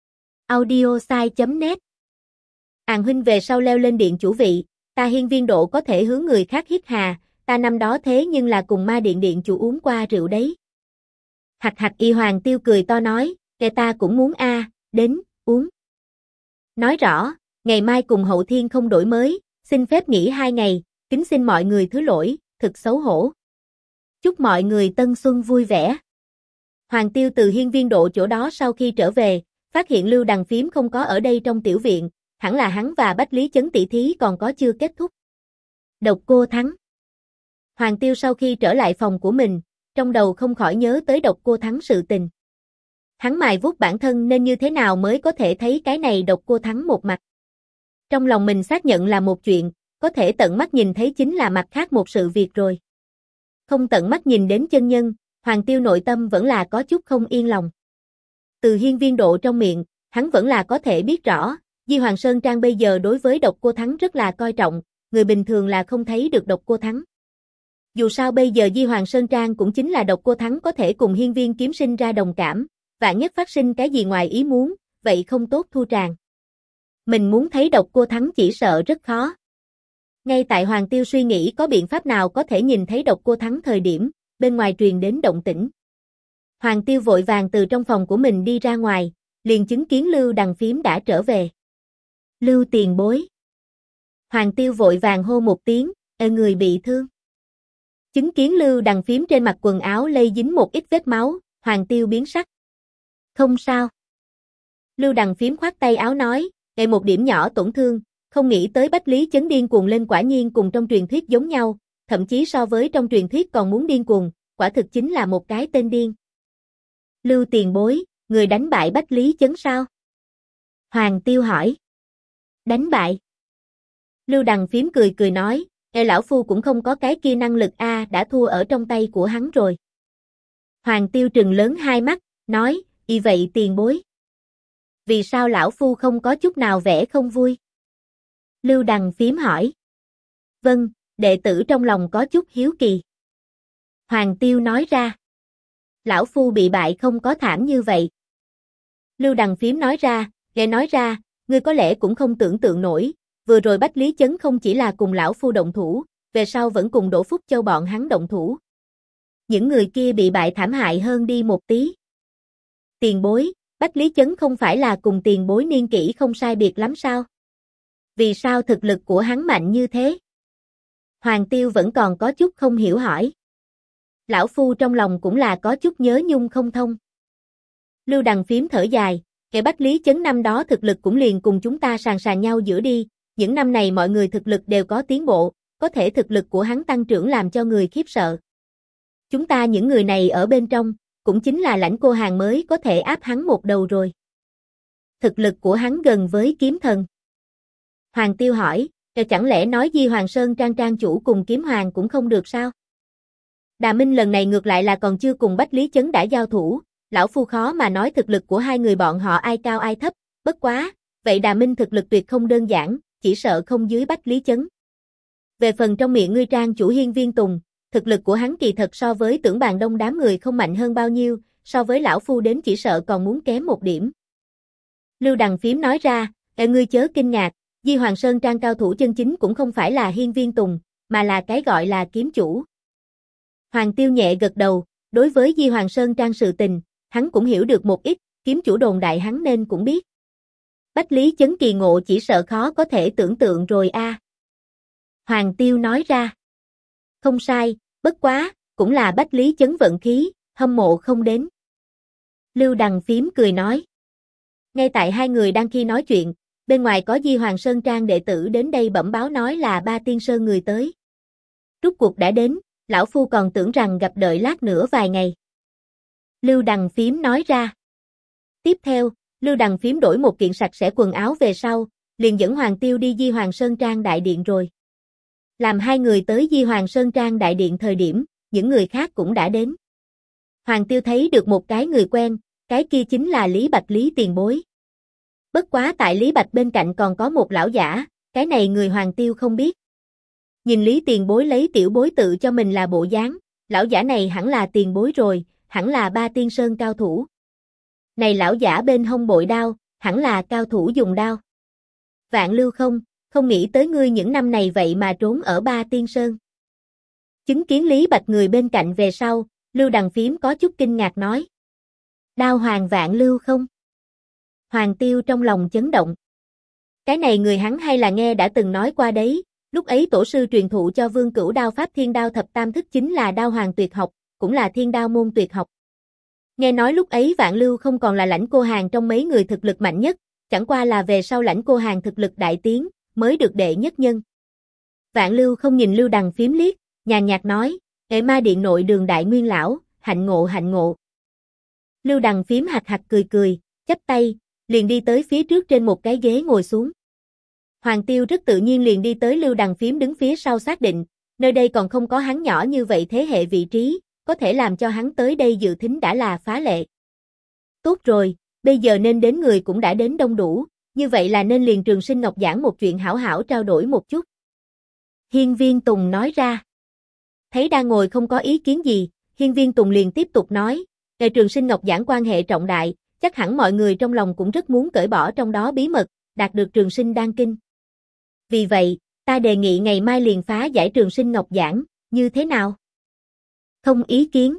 audiosai.net. Huynh về sau leo lên điện chủ vị, ta hiên viên Độ có thể hướng người khác hít hà, ta năm đó thế nhưng là cùng ma điện điện chủ uống qua rượu đấy. Hạch hạch y Hoàng Tiêu cười to nói, kẻ ta cũng muốn a, đến, uống. Nói rõ, ngày mai cùng hậu thiên không đổi mới, xin phép nghỉ 2 ngày, kính xin mọi người thứ lỗi, thực xấu hổ. Chúc mọi người tân xuân vui vẻ. Hoàng Tiêu từ hiên viên Độ chỗ đó sau khi trở về, phát hiện Lưu Đằng Phím không có ở đây trong tiểu viện, hẳn là hắn và Bách Lý Chấn tỷ thí còn có chưa kết thúc. Độc Cô Thắng. Hoàng Tiêu sau khi trở lại phòng của mình, trong đầu không khỏi nhớ tới Độc Cô Thắng sự tình. Hắn mài vuốt bản thân nên như thế nào mới có thể thấy cái này Độc Cô Thắng một mặt. Trong lòng mình xác nhận là một chuyện, có thể tận mắt nhìn thấy chính là mặt khác một sự việc rồi. Không tận mắt nhìn đến chân nhân, Hoàng Tiêu nội tâm vẫn là có chút không yên lòng. Từ hiên viên Độ trong miệng, hắn vẫn là có thể biết rõ, Di Hoàng Sơn Trang bây giờ đối với Độc Cô Thắng rất là coi trọng, người bình thường là không thấy được Độc Cô Thắng. Dù sao bây giờ Di Hoàng Sơn Trang cũng chính là Độc Cô Thắng có thể cùng hiên viên kiếm sinh ra đồng cảm, vạn nhất phát sinh cái gì ngoài ý muốn, vậy không tốt thu tràng. Mình muốn thấy Độc Cô Thắng chỉ sợ rất khó. Ngay tại Hoàng Tiêu suy nghĩ có biện pháp nào có thể nhìn thấy Độc Cô Thắng thời điểm, bên ngoài truyền đến động tĩnh. Hoàng Tiêu vội vàng từ trong phòng của mình đi ra ngoài, liền chứng kiến Lưu Đằng Phím đã trở về. Lưu tiền bối. Hoàng Tiêu vội vàng hô một tiếng, người bị thương. Chứng kiến Lưu Đằng Phím trên mặt quần áo lây dính một ít vết máu, Hoàng Tiêu biến sắc. Không sao. Lưu Đằng Phím khoát tay áo nói, một điểm nhỏ tổn thương, không nghĩ tới Bách Lý Chấn điên cuồng lên quả nhiên cùng trong truyền thuyết giống nhau, thậm chí so với trong truyền thuyết còn muốn điên cuồng, quả thực chính là một cái tên điên. Lưu tiền bối, người đánh bại Bách Lý Chấn sao? Hoàng Tiêu hỏi. Đánh bại. Lưu Đằng Phím cười cười nói, lão phu cũng không có cái kia năng lực đã thua ở trong tay của hắn rồi. Hoàng Tiêu trừng lớn hai mắt, nói, vậy tiền bối. Vì sao lão phu không có chút nào vẻ không vui? Lưu Đằng Phím hỏi. Vâng, đệ tử trong lòng có chút hiếu kỳ. Hoàng Tiêu nói ra. Lão phu bị bại không có thảm như vậy. Lưu Đằng Phím nói ra, ngươi có lẽ cũng không tưởng tượng nổi, vừa rồi Bách Lý Chấn không chỉ là cùng lão phu động thủ, về sau vẫn cùng Đỗ Phúc Châu bọn hắn động thủ. Những người kia bị bại thảm hại hơn đi một tí. Tiền bối, Bách Lý Chấn không phải là cùng tiền bối niên kỷ không sai biệt lắm sao? Vì sao thực lực của hắn mạnh như thế? Hoàng Tiêu vẫn còn có chút không hiểu hỏi. Lão phu trong lòng cũng là có chút nhớ nhung không thông. Lưu Đằng Phím thở dài, kẻ Bách Lý Chấn năm đó thực lực cũng liền cùng chúng ta sàn sàn nhau giữa đi, những năm này mọi người thực lực đều có tiến bộ, có thể thực lực của hắn tăng trưởng làm cho người khiếp sợ. Chúng ta những người này ở bên trong, cũng chính là Lãnh Cô Hàn mới có thể áp hắn một đầu rồi. Thực lực của hắn gần với kiếm thần. Hoàng Tiêu hỏi, chẳng lẽ nói Di Hoàng Sơn Trang trang chủ cùng Kiếm Hoàng cũng không được sao? Đà Minh lần này ngược lại là còn chưa cùng Bách Lý Chấn đã giao thủ, lão phu khó mà nói thực lực của hai người bọn họ ai cao ai thấp, bất quá, vậy Đà Minh thực lực tuyệt không đơn giản, chỉ sợ không dưới Bách Lý Chấn. Về phần trong miệng ngươi trang chủ Hiên Viên Tùng, thực lực của hắn kỳ thật so với Tưởng Bàn Đông đám người không mạnh hơn bao nhiêu, so với lão phu đến chỉ sợ còn muốn kém một điểm. Lưu Đằng Phím nói ra, ngươi chớ kinh ngạc, Di Hoàng Sơn Trang cao thủ chân chính cũng không phải là Hiên Viên Tùng, mà là cái gọi là kiếm chủ. Hoàng Tiêu nhẹ gật đầu, đối với Di Hoàng Sơn Trang sự tình, hắn cũng hiểu được một ít, kiếm chủ đồn đại hắn nên cũng biết. Bách Lý Chấn kỳ ngộ chỉ sợ khó có thể tưởng tượng rồi a. Hoàng Tiêu nói ra. Không sai, bất quá, cũng là Bách Lý Chấn vận khí, hâm mộ không đến. Lưu Đằng Phím cười nói. Ngay tại hai người đang khi nói chuyện, bên ngoài có Di Hoàng Sơn Trang đệ tử đến đây bẩm báo nói là Ba Tiên Sơn người tới. Rút cuộc đã đến, lão phu còn tưởng rằng gặp đợi lát nữa vài ngày. Lưu Đằng Phím nói ra. Tiếp theo, Lưu Đằng Phím đổi một kiện sạch sẽ quần áo về sau, liền dẫn Hoàng Tiêu đi Di Hoàng Sơn Trang đại điện rồi. Làm hai người tới Di Hoàng Sơn Trang đại điện thời điểm, những người khác cũng đã đến. Hoàng Tiêu thấy được một cái người quen, cái kia chính là Lý Bạch Lý tiền bối. Bất quá tại Lý Bạch bên cạnh còn có một lão giả, cái này người Hoàng Tiêu không biết. Nhìn Lý tiền bối lấy tiểu bối tự cho mình là bộ dáng, lão giả này hẳn là tiền bối rồi, hẳn là Ba Tiên Sơn cao thủ. Này lão giả bên hông bội đao, hẳn là cao thủ dùng đao. Vạn Lưu không nghĩ tới ngươi những năm này vậy mà trốn ở Ba Tiên Sơn. Chứng kiến Lý Bạch người bên cạnh về sau, Lưu Đằng Phím có chút kinh ngạc nói. Đao hoàng Vạn Lưu không? Hoàng Tiêu trong lòng chấn động. Cái này người hắn hay là nghe đã từng nói qua đấy, lúc ấy tổ sư truyền thụ cho Vương Cửu đao pháp Thiên Đao Thập Tam Thức chính là đao hoàng tuyệt học, cũng là thiên đao môn tuyệt học. Nghe nói lúc ấy Vạn Lưu không còn là Lãnh Cô Hàn trong mấy người thực lực mạnh nhất, chẳng qua là về sau Lãnh Cô Hàn thực lực đại tiến, mới được đệ nhất nhân. Vạn Lưu không nhìn Lưu Đằng Phím liếc, nhàn nhạt nói, Ma Điện nội đường đại nguyên lão, hạnh ngộ hạnh ngộ. Lưu Đằng Phím hạch hạch cười, chắp tay, liền đi tới phía trước trên một cái ghế ngồi xuống. Hoàng Tiêu rất tự nhiên liền đi tới Lưu Đằng Phím đứng phía sau xác định, nơi đây còn không có hắn nhỏ như vậy thế hệ vị trí, có thể làm cho hắn tới đây dự thính đã là phá lệ. Tốt rồi, bây giờ nên đến người cũng đã đến đông đủ, như vậy là nên liền Trường Sinh Ngọc giảng một chuyện hảo hảo trao đổi một chút. Hiên Viên Tùng nói ra. Thấy đang ngồi không có ý kiến gì, Hiên Viên Tùng liền tiếp tục nói, Trường Sinh Ngọc giảng quan hệ trọng đại, chắc hẳn mọi người trong lòng cũng rất muốn cởi bỏ trong đó bí mật, đạt được Trường Sinh Đan Kinh. Vì vậy, ta đề nghị ngày mai liền phá giải Trường Sinh Ngọc giảng, như thế nào? Không ý kiến.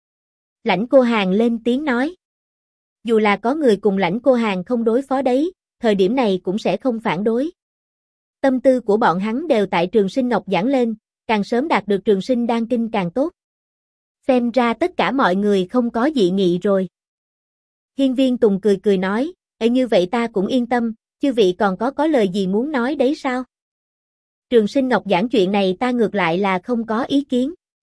Lãnh Cô Hàn lên tiếng nói. Dù là có người cùng Lãnh Cô Hàn không đối phó đấy, thời điểm này cũng sẽ không phản đối. Tâm tư của bọn hắn đều tại Trường Sinh Ngọc giảng lên, càng sớm đạt được Trường Sinh Đan Kinh càng tốt. Xem ra tất cả mọi người không có dị nghị rồi. Hiên Viên Tùng cười cười nói, như vậy ta cũng yên tâm, chư vị còn có lời gì muốn nói đấy sao? Trường Sinh Ngọc giảng chuyện này ta ngược lại là không có ý kiến.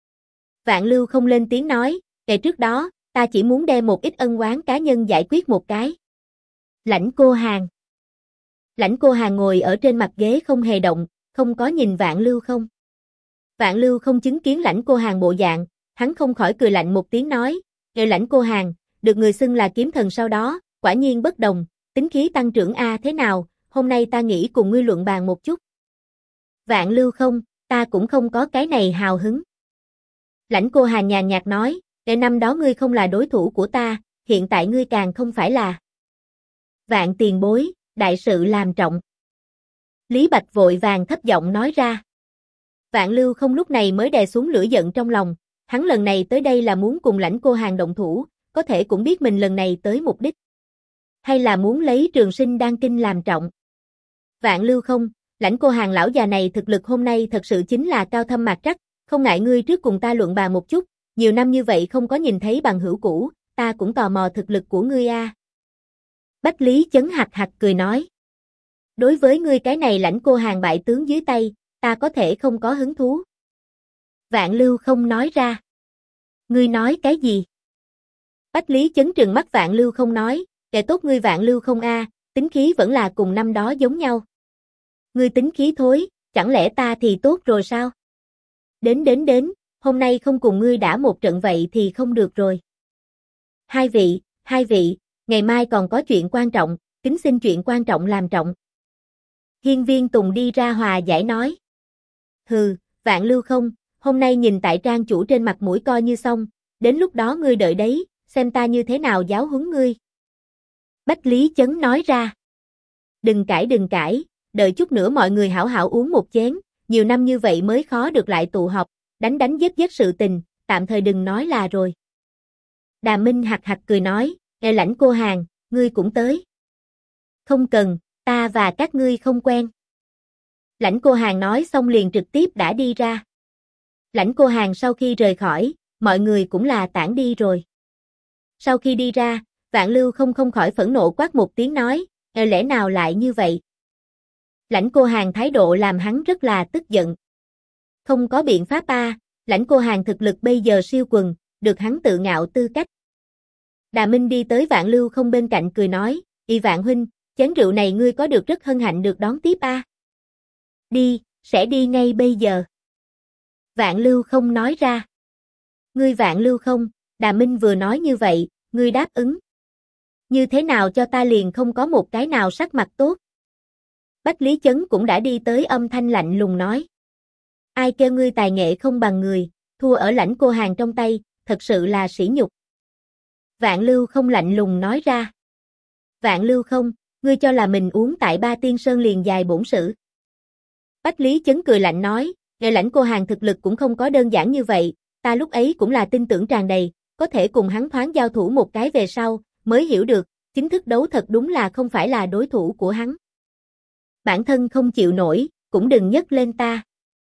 Vạn Lưu không lên tiếng nói, ngày trước đó, ta chỉ muốn đem một ít ân oán cá nhân giải quyết một cái. Lãnh Cô Hàn. Lãnh Cô Hàn ngồi ở trên mặt ghế không hề động, không có nhìn Vạn Lưu không. Vạn Lưu không chứng kiến Lãnh Cô Hàn bộ dạng, hắn không khỏi cười lạnh một tiếng nói, Lãnh Cô Hàn, được người xưng là kiếm thần sau đó, quả nhiên bất đồng, tính khí tăng trưởng a thế nào, hôm nay ta nghĩ cùng ngươi luận bàn một chút. Vạn Lưu không, ta cũng không có cái này hào hứng. Lãnh Cô Hàn nhàn nhạt nói, năm đó ngươi không là đối thủ của ta, hiện tại ngươi càng không phải là. Vạn tiền bối, đại sự làm trọng. Lý Bạch vội vàng thấp giọng nói ra. Vạn Lưu không lúc này mới đè xuống lửa giận trong lòng, hắn lần này tới đây là muốn cùng Lãnh Cô Hàn động thủ, có thể cũng biết mình lần này tới mục đích. Hay là muốn lấy Trường Sinh Đan Kinh làm trọng. Vạn Lưu không, Lãnh Cô Hàn lão già này thực lực hôm nay thật sự chính là cao thâm mạc trắc, không ngại ngươi trước cùng ta luận bàn một chút, nhiều năm như vậy không có nhìn thấy bằng hữu cũ, ta cũng tò mò thực lực của ngươi a. Bách Lý Chấn hạc hạc cười nói. Đối với ngươi cái này Lãnh Cô Hàn bại tướng dưới tay, ta có thể không có hứng thú. Vạn Lưu không nói ra. Ngươi nói cái gì? Bách Lý Chấn trừng mắt Vạn Lưu không nói, kẻ tốt ngươi Vạn Lưu không a, tính khí vẫn là cùng năm đó giống nhau. Ngươi tính khí thối, chẳng lẽ ta thì tốt rồi sao? Đến, hôm nay không cùng ngươi đã một trận vậy thì không được rồi. Hai vị, ngày mai còn có chuyện quan trọng, kính xin chuyện quan trọng làm trọng. Hiên Viên Tùng đi ra hòa giải nói. Hừ, Vạn Lưu không, hôm nay nhìn tại trang chủ trên mặt mũi coi như xong, đến lúc đó ngươi đợi đấy, xem ta như thế nào giáo huấn ngươi. Bách Lý Chấn nói ra. Đừng cãi, đợi chút nữa mọi người hảo hảo uống một chén, nhiều năm như vậy mới khó được lại tụ họp, đánh giết sự tình, tạm thời đừng nói là rồi. Đà Minh hạc hạc cười nói, Lãnh Cô Hàn, ngươi cũng tới. Không cần, ta và các ngươi không quen. Lãnh Cô Hàn nói xong liền trực tiếp đã đi ra. Lãnh Cô Hàn sau khi rời khỏi, mọi người cũng là tản đi rồi. Sau khi đi ra, Vạn Lưu không khỏi phẫn nộ quát một tiếng nói, lẽ nào lại như vậy? Lãnh Cô Hàn thái độ làm hắn rất là tức giận. Không có biện pháp a, Lãnh Cô Hàn thực lực bây giờ siêu quần, được hắn tự ngạo tư cách. Đà Minh đi tới Vạn Lưu không bên cạnh cười nói, Vạn huynh, chén rượu này ngươi có được rất hân hạnh được đón tiếp a. Đi, sẽ đi ngay bây giờ. Vạn Lưu không nói ra. Ngươi Vạn Lưu không, Đà Minh vừa nói như vậy, ngươi đáp ứng. Như thế nào cho ta liền không có một cái nào sắc mặt tốt. Bách Lý Chấn cũng đã đi tới âm thanh lạnh lùng nói. Ai kêu ngươi tài nghệ không bằng người, thua ở Lãnh Cô Hàn trong tay, thật sự là sỉ nhục. Vạn Lưu không lạnh lùng nói ra. Vạn Lưu không, ngươi cho là mình uống tại Ba Tiên Sơn liền dài bổn sự. Bách Lý Chấn cười lạnh nói, Lãnh Cô Hàn thực lực cũng không có đơn giản như vậy, ta lúc ấy cũng là tin tưởng tràn đầy, có thể cùng hắn thoáng giao thủ một cái về sau, mới hiểu được, chính thức đấu thật đúng là không phải là đối thủ của hắn. Bản thân không chịu nổi, cũng đừng nhấc lên ta.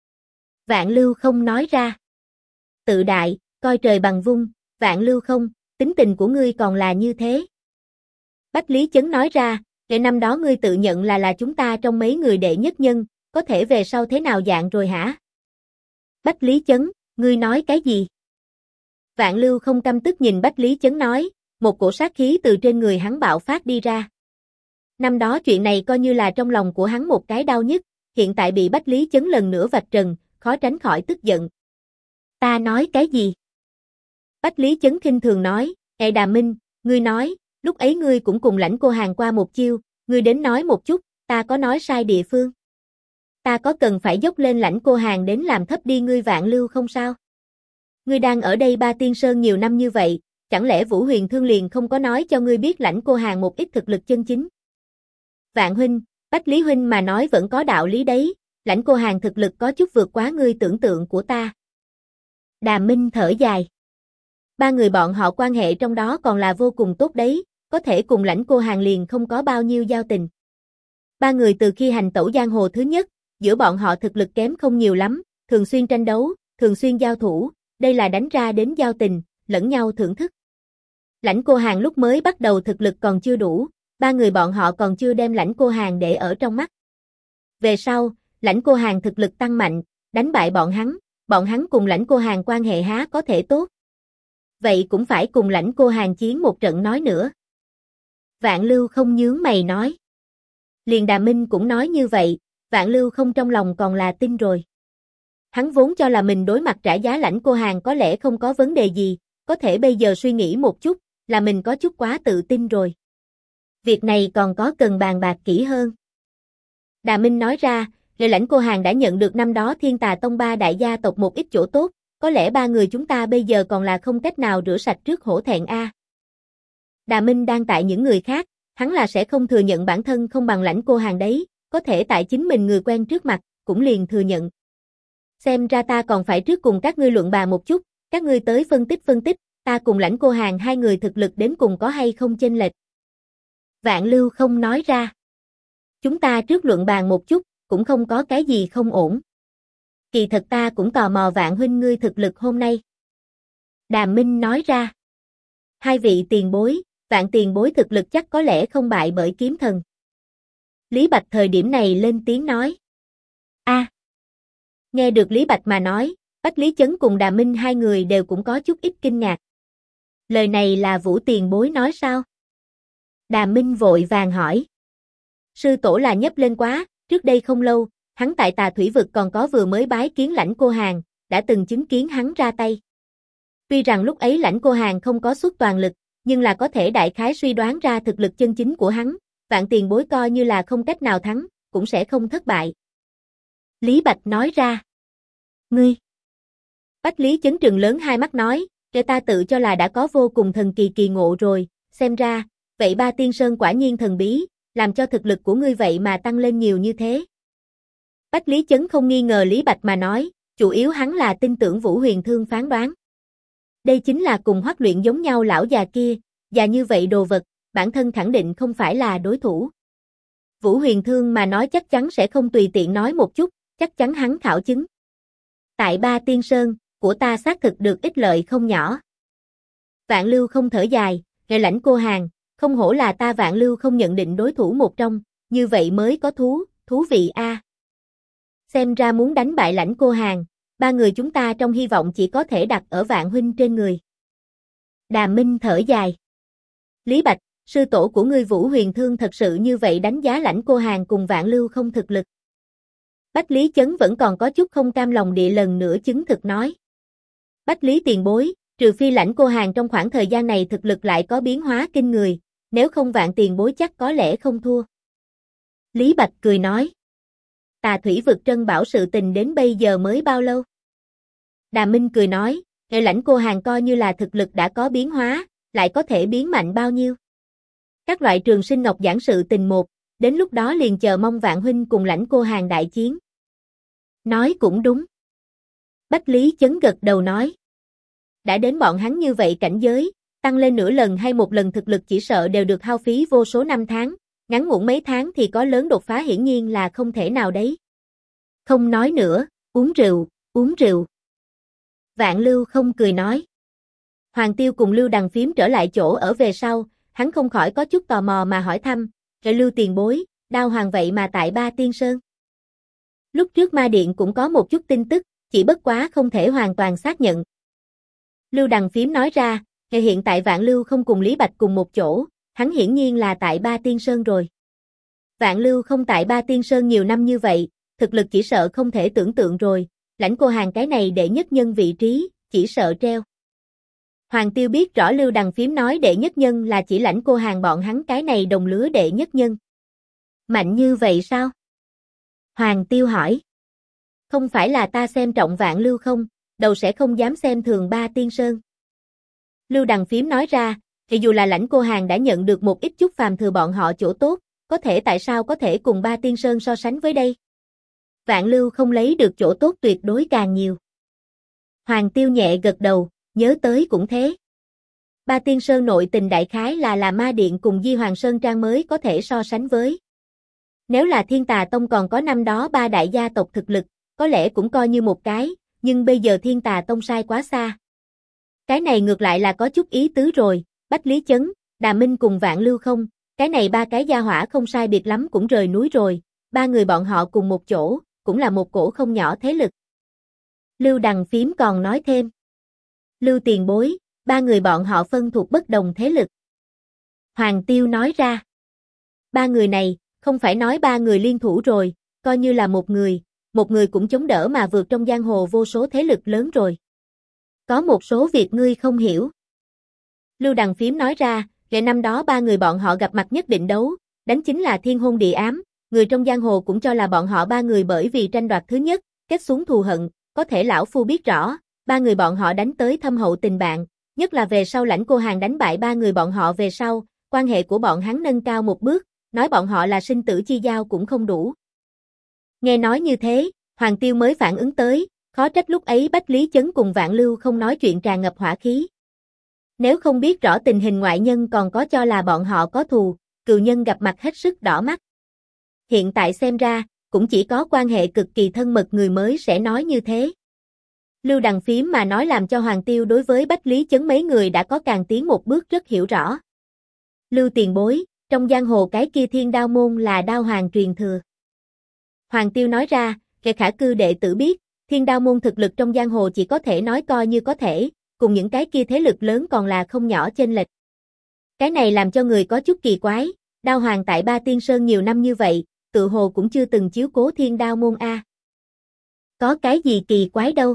Vạn Lưu không nói ra. Tự đại, coi trời bằng vung, Vạn Lưu không, tính tình của ngươi còn là như thế. Bách Lý Chấn nói ra, năm đó ngươi tự nhận là chúng ta trong mấy người đệ nhất nhân, có thể về sau thế nào dạng rồi hả? Bách Lý Chấn, ngươi nói cái gì? Vạn Lưu không căm tức nhìn Bách Lý Chấn nói, một cổ sát khí từ trên người hắn bạo phát đi ra. Năm đó chuyện này coi như là trong lòng của hắn một cái đau nhức, hiện tại bị Bách Lý Chấn lần nữa vạch trần, khó tránh khỏi tức giận. Ta nói cái gì? Bách Lý Chấn khinh thường nói, Đà Minh, ngươi nói, lúc ấy ngươi cũng cùng Lãnh Cô Hàn qua một chiêu, ngươi đến nói một chút, ta có nói sai địa phương. Ta có cần phải dốc lên Lãnh Cô Hàn đến làm thấp đi ngươi Vạn Lưu không sao? Ngươi đang ở đây Ba Tiên Sơn nhiều năm như vậy, chẳng lẽ Vũ Huyền Thương liền không có nói cho ngươi biết Lãnh Cô Hàn một ít thực lực chân chính? Vạn huynh, Bách Lý huynh mà nói vẫn có đạo lý đấy, Lãnh Cô Hàn thực lực có chút vượt quá ngươi tưởng tượng của ta. Đà Minh thở dài. Ba người bọn họ quan hệ trong đó còn là vô cùng tốt đấy, có thể cùng Lãnh Cô Hàn liền không có bao nhiêu giao tình. Ba người từ khi hành tẩu giang hồ thứ nhất, giữa bọn họ thực lực kém không nhiều lắm, thường xuyên tranh đấu, thường xuyên giao thủ, đây là đánh ra đến giao tình, lẫn nhau thưởng thức. Lãnh Cô Hàn lúc mới bắt đầu thực lực còn chưa đủ, ba người bọn họ còn chưa đem Lãnh Cô Hàn để ở trong mắt. Về sau, Lãnh Cô Hàn thực lực tăng mạnh, đánh bại bọn hắn cùng Lãnh Cô Hàn quan hệ há có thể tốt. Vậy cũng phải cùng Lãnh Cô Hàn chiến một trận nói nữa. Vạn Lưu không nhướng mày nói. Liền Đà Minh cũng nói như vậy, Vạn Lưu không trong lòng còn là tin rồi. Hắn vốn cho là mình đối mặt trả giá Lãnh Cô Hàn có lẽ không có vấn đề gì, có thể bây giờ suy nghĩ một chút, là mình có chút quá tự tin rồi. Việc này còn có cần bàn bạc kỹ hơn. Đà Minh nói ra, lời Lãnh Cô Hàn đã nhận được năm đó Thiên Tà Tông ba đại gia tộc một ít chỗ tốt, có lẽ ba người chúng ta bây giờ còn là không cách nào rửa sạch trước hổ thẹn a. Đà Minh đang tại những người khác, hắn là sẽ không thừa nhận bản thân không bằng Lãnh Cô Hàn đấy, có thể tại chính mình người quen trước mặt, cũng liền thừa nhận. Xem ra ta còn phải trước cùng các ngươi luận bàn một chút, các ngươi tới phân tích, ta cùng Lãnh Cô Hàn hai người thực lực đến cùng có hay không chênh lệch. Vạn Lưu không nói ra. Chúng ta trước luận bàn một chút, cũng không có cái gì không ổn. Kỳ thật ta cũng tò mò Vạn huynh ngươi thực lực hôm nay. Đàm Minh nói ra. Hai vị tiền bối, Vạn tiền bối thực lực chắc có lẽ không bại bởi kiếm thần. Lý Bạch thời điểm này lên tiếng nói. Nghe được Lý Bạch mà nói, Bách Lý Chấn cùng Đà Minh hai người đều cũng có chút ít kinh ngạc. Lời này là Vũ tiền bối nói sao? Đà Minh vội vàng hỏi. Sư tổ là nhấp lên quá, trước đây không lâu, hắn tại Tà Thủy Vực còn có vừa mới bái kiến Lãnh Cô Hàn, đã từng chứng kiến hắn ra tay. Tuy rằng lúc ấy Lãnh Cô Hàn không có xuất toàn lực, nhưng là có thể đại khái suy đoán ra thực lực chân chính của hắn, Vạn tiền bối coi như là không cách nào thắng, cũng sẽ không thất bại. Lý Bạch nói ra. Ngươi. Bách Lý Chấn trừng lớn hai mắt nói, kẻ ta tự cho là đã có vô cùng thần kỳ kỳ ngộ rồi, xem ra, vậy ba tiên sơn quả nhiên thần bí, làm cho thực lực của ngươi vậy mà tăng lên nhiều như thế. Bách Lý Chấn không nghi ngờ Lý Bạch mà nói, chủ yếu hắn là tin tưởng Vũ Huyền Thương phán đoán. Đây chính là cùng Hoắc Luyện giống nhau lão già kia, già như vậy đồ vật, bản thân khẳng định không phải là đối thủ. Vũ Huyền Thương mà nói chắc chắn sẽ không tùy tiện nói một chút, chắc chắn hắn khảo chứng. Tại ba tiên sơn, của ta xác thực được ích lợi không nhỏ. Vạn Lưu không thở dài, nghe Lãnh Cô Hàn, không hổ là ta Vạn Lưu không nhận định đối thủ một trong, như vậy mới có thú vị a. Xem ra muốn đánh bại Lãnh Cô Hàn, ba người chúng ta trong hy vọng chỉ có thể đặt ở Vạn huynh trên người. Đà Minh thở dài. Lý Bạch, sư tổ của ngươi Vũ Huyền Thương thật sự như vậy đánh giá Lãnh Cô Hàn cùng Vạn Lưu không thực lực. Bách Lý Chấn vẫn còn có chút không cam lòng địa lần nữa chứng thực nói. Bách Lý tiền bối, trừ phi Lãnh Cô Hàn trong khoảng thời gian này thực lực lại có biến hóa kinh người, nếu không Vạn tiền bối chắc có lẽ không thua. Lý Bạch cười nói. Tà Thủy Vực Trân Bảo sự tình đến bây giờ mới bao lâu? Đà Minh cười nói, hệ Lãnh Cô Hàn coi như là thực lực đã có biến hóa, lại có thể biến mạnh bao nhiêu? Các loại Trường Sinh Ngọc giảng sự tình một, đến lúc đó liền chờ mong Vạn huynh cùng Lãnh Cô Hàn đại chiến. Nói cũng đúng. Bách Lý Chấn gật đầu nói. Đã đến bọn hắn như vậy cảnh giới, tăng lên nửa lần hay một lần thực lực chỉ sợ đều được hao phí vô số năm tháng, ngắn ngủn mấy tháng thì có lớn đột phá hiển nhiên là không thể nào đấy. Không nói nữa, uống rượu. Vạn Lưu không cười nói. Hoàng Tiêu cùng Lưu Đằng Phím trở lại chỗ ở về sau, hắn không khỏi có chút tò mò mà hỏi thăm, rồi Lưu tiền bối, Đao Hoàng vậy mà tại Ba Tiên Sơn. Lúc trước Ma Điện cũng có một chút tin tức, chỉ bất quá không thể hoàn toàn xác nhận. Lưu Đằng Phím nói ra, hiện tại Vạn Lưu không cùng Lý Bạch cùng một chỗ, hắn hiển nhiên là tại Ba Tiên Sơn rồi. Vạn Lưu không tại Ba Tiên Sơn nhiều năm như vậy, thực lực chỉ sợ không thể tưởng tượng rồi, Lãnh Cô Hàn cái này đệ nhất nhân vị trí, chỉ sợ treo. Hoàng Tiêu biết rõ Lưu Đằng Phím nói đệ nhất nhân là chỉ Lãnh Cô Hàn bọn hắn cái này đồng lứa đệ nhất nhân. Mạnh như vậy sao? Hoàng Tiêu hỏi. Không phải là ta xem trọng Vạn Lưu không, đầu sẽ không dám xem thường Ba Tiên Sơn. Lưu Đằng Phím nói ra, thì dù là Lãnh Cô Hàn đã nhận được một ít chút phàm thừa bọn họ chỗ tốt, có thể tại sao có thể cùng Ba Tiên Sơn so sánh với đây? Vạn Lưu không lấy được chỗ tốt tuyệt đối càng nhiều. Hoàng Tiêu nhẹ gật đầu, nhớ tới cũng thế. Ba Tiên Sơn nội tình đại khái là Ma Điện cùng Di Hoàng Sơn Trang mới có thể so sánh với. Nếu là Thiên Tà Tông còn có năm đó ba đại gia tộc thực lực, có lẽ cũng coi như một cái, nhưng bây giờ Thiên Tà Tông sai quá xa. Cái này ngược lại là có chút ý tứ rồi, Bách Lý Chấn, Đà Minh cùng Vạn Lưu không, cái này ba cái gia hỏa không sai biệt lắm cũng rời núi rồi, ba người bọn họ cùng một chỗ, cũng là một cổ không nhỏ thế lực. Lưu Đằng Phím còn nói thêm. Lưu tiền bối, ba người bọn họ phân thuộc bất đồng thế lực. Hoàng Tiêu nói ra. Ba người này, không phải nói ba người liên thủ rồi, coi như là một người cũng chống đỡ mà vượt trong giang hồ vô số thế lực lớn rồi. Có một số việc ngươi không hiểu. Lưu Đằng Phím nói ra, ngày năm đó ba người bọn họ gặp mặt nhất định đấu, đánh chính là thiên hôn địa ám, người trong giang hồ cũng cho là bọn họ ba người bởi vì tranh đoạt thứ nhất, kết xuống thù hận, có thể lão phu biết rõ, ba người bọn họ đánh tới thâm hậu tình bạn, nhất là về sau Lãnh Cô Hàn đánh bại ba người bọn họ về sau, quan hệ của bọn hắn nâng cao một bước, nói bọn họ là sinh tử chi giao cũng không đủ. Nghe nói như thế, Hoàng Tiêu mới phản ứng tới, khó trách lúc ấy Bách Lý Chấn cùng Vạn Lưu không nói chuyện tràn ngập hỏa khí. Nếu không biết rõ tình hình ngoại nhân còn có cho là bọn họ có thù, cừu nhân gặp mặt hết sức đỏ mắt. Hiện tại xem ra, cũng chỉ có quan hệ cực kỳ thân mật người mới sẽ nói như thế. Lưu Đằng Phím mà nói làm cho Hoàng Tiêu đối với Bách Lý Chấn mấy người đã có càng tiến một bước rất hiểu rõ. Lưu tiền bối, trong giang hồ cái kia Thiên Đao môn là đao hoàng truyền thừa. Hoàng Tiêu nói ra, kẻ khả cư đệ tử biết, Thiên Đao môn thực lực trong giang hồ chỉ có thể nói coi như có thể, cùng những cái kia thế lực lớn còn là không nhỏ chênh lệch. Cái này làm cho người có chút kỳ quái, Đao hoàng tại Ba Tiên Sơn nhiều năm như vậy, tự hồ cũng chưa từng chiếu cố Thiên Đao môn a. Có cái gì kỳ quái đâu.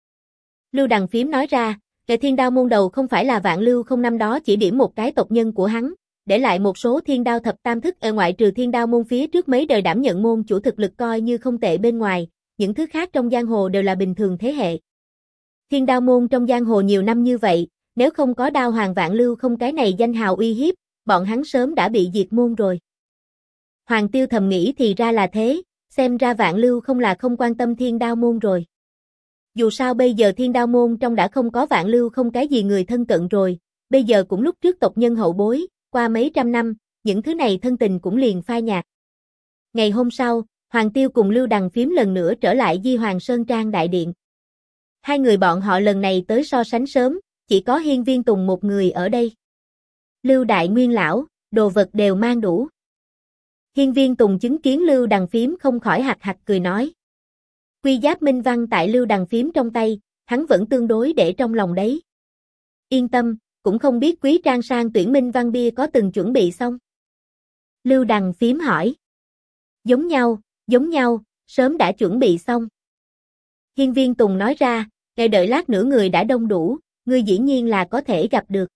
Lưu Đằng Phím nói ra, kẻ Thiên Đao môn đầu không phải là Vạn Lưu không năm đó chỉ điểm một cái tộc nhân của hắn, để lại một số Thiên Đao thập tam thức ở ngoại trừ Thiên Đao môn phía trước mấy đời đảm nhận môn chủ thực lực coi như không tệ bên ngoài, những thứ khác trong giang hồ đều là bình thường thế hệ. Thiên Đao môn trong giang hồ nhiều năm như vậy, nếu không có Đao hoàng Vạn Lưu không cái này danh hào uy hiếp, bọn hắn sớm đã bị diệt môn rồi. Hoàng Tiêu thầm nghĩ thì ra là thế, xem ra Vạn Lưu không là không quan tâm Thiên Đao môn rồi. Dù sao bây giờ Thiên Đao môn trong đã không có Vạn Lưu không cái gì người thân cận rồi, bây giờ cũng lúc trước tộc nhân hậu bối, qua mấy trăm năm, những thứ này thân tình cũng liền phai nhạt. Ngày hôm sau, Hoàng Tiêu cùng Lưu Đằng Phím lần nữa trở lại Di Hoàng Sơn Trang đại điện. Hai người bọn họ lần này tới so sánh sớm, chỉ có Hiên Viên Tùng một người ở đây. Lưu Đại Nguyên lão, đồ vật đều mang đủ. Hiên Viên Tùng chứng kiến Lưu Đằng Phím không khỏi hạc hạc cười nói. Quy giáp minh văn tại Lưu Đằng Phím trong tay, hắn vẫn tương đối để trong lòng đấy. Yên tâm, cũng không biết Quý Trang Sang tuyển minh văn bia có từng chuẩn bị xong. Lưu Đằng Phím hỏi. Giống nhau, sớm đã chuẩn bị xong. Hiên Viên Tùng nói ra, ngày đợi lát nữa người đã đông đủ, ngươi dĩ nhiên là có thể gặp được.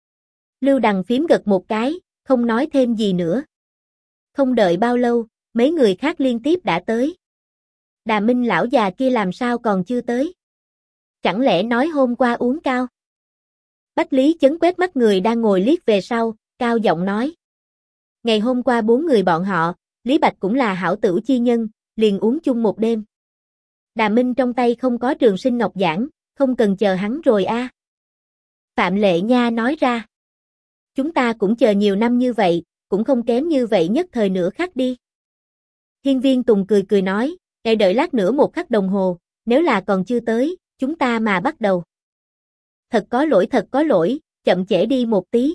Lưu Đằng Phím gật một cái, không nói thêm gì nữa. Không đợi bao lâu, mấy người khác liên tiếp đã tới. Đà Minh lão già kia làm sao còn chưa tới? Chẳng lẽ nói hôm qua uống cao? Bách Lý Chấn quét mắt người đang ngồi liếc về sau, cao giọng nói. Ngày hôm qua bốn người bọn họ, Lý Bạch cũng là hảo tửu chi nhân, liền uống chung một đêm. Đà Minh trong tay không có Trường Sinh Ngọc Giản, không cần chờ hắn rồi a. Phạm Lệ Nha nói ra. Chúng ta cũng chờ nhiều năm như vậy, cũng không kém như vậy nhất thời nửa khắc đi. Hiên Viên Tùng cười cười nói, ngày đợi lát nữa một khắc đồng hồ, nếu là còn chưa tới, chúng ta mà bắt đầu. Thật có lỗi, chậm trễ đi một tí.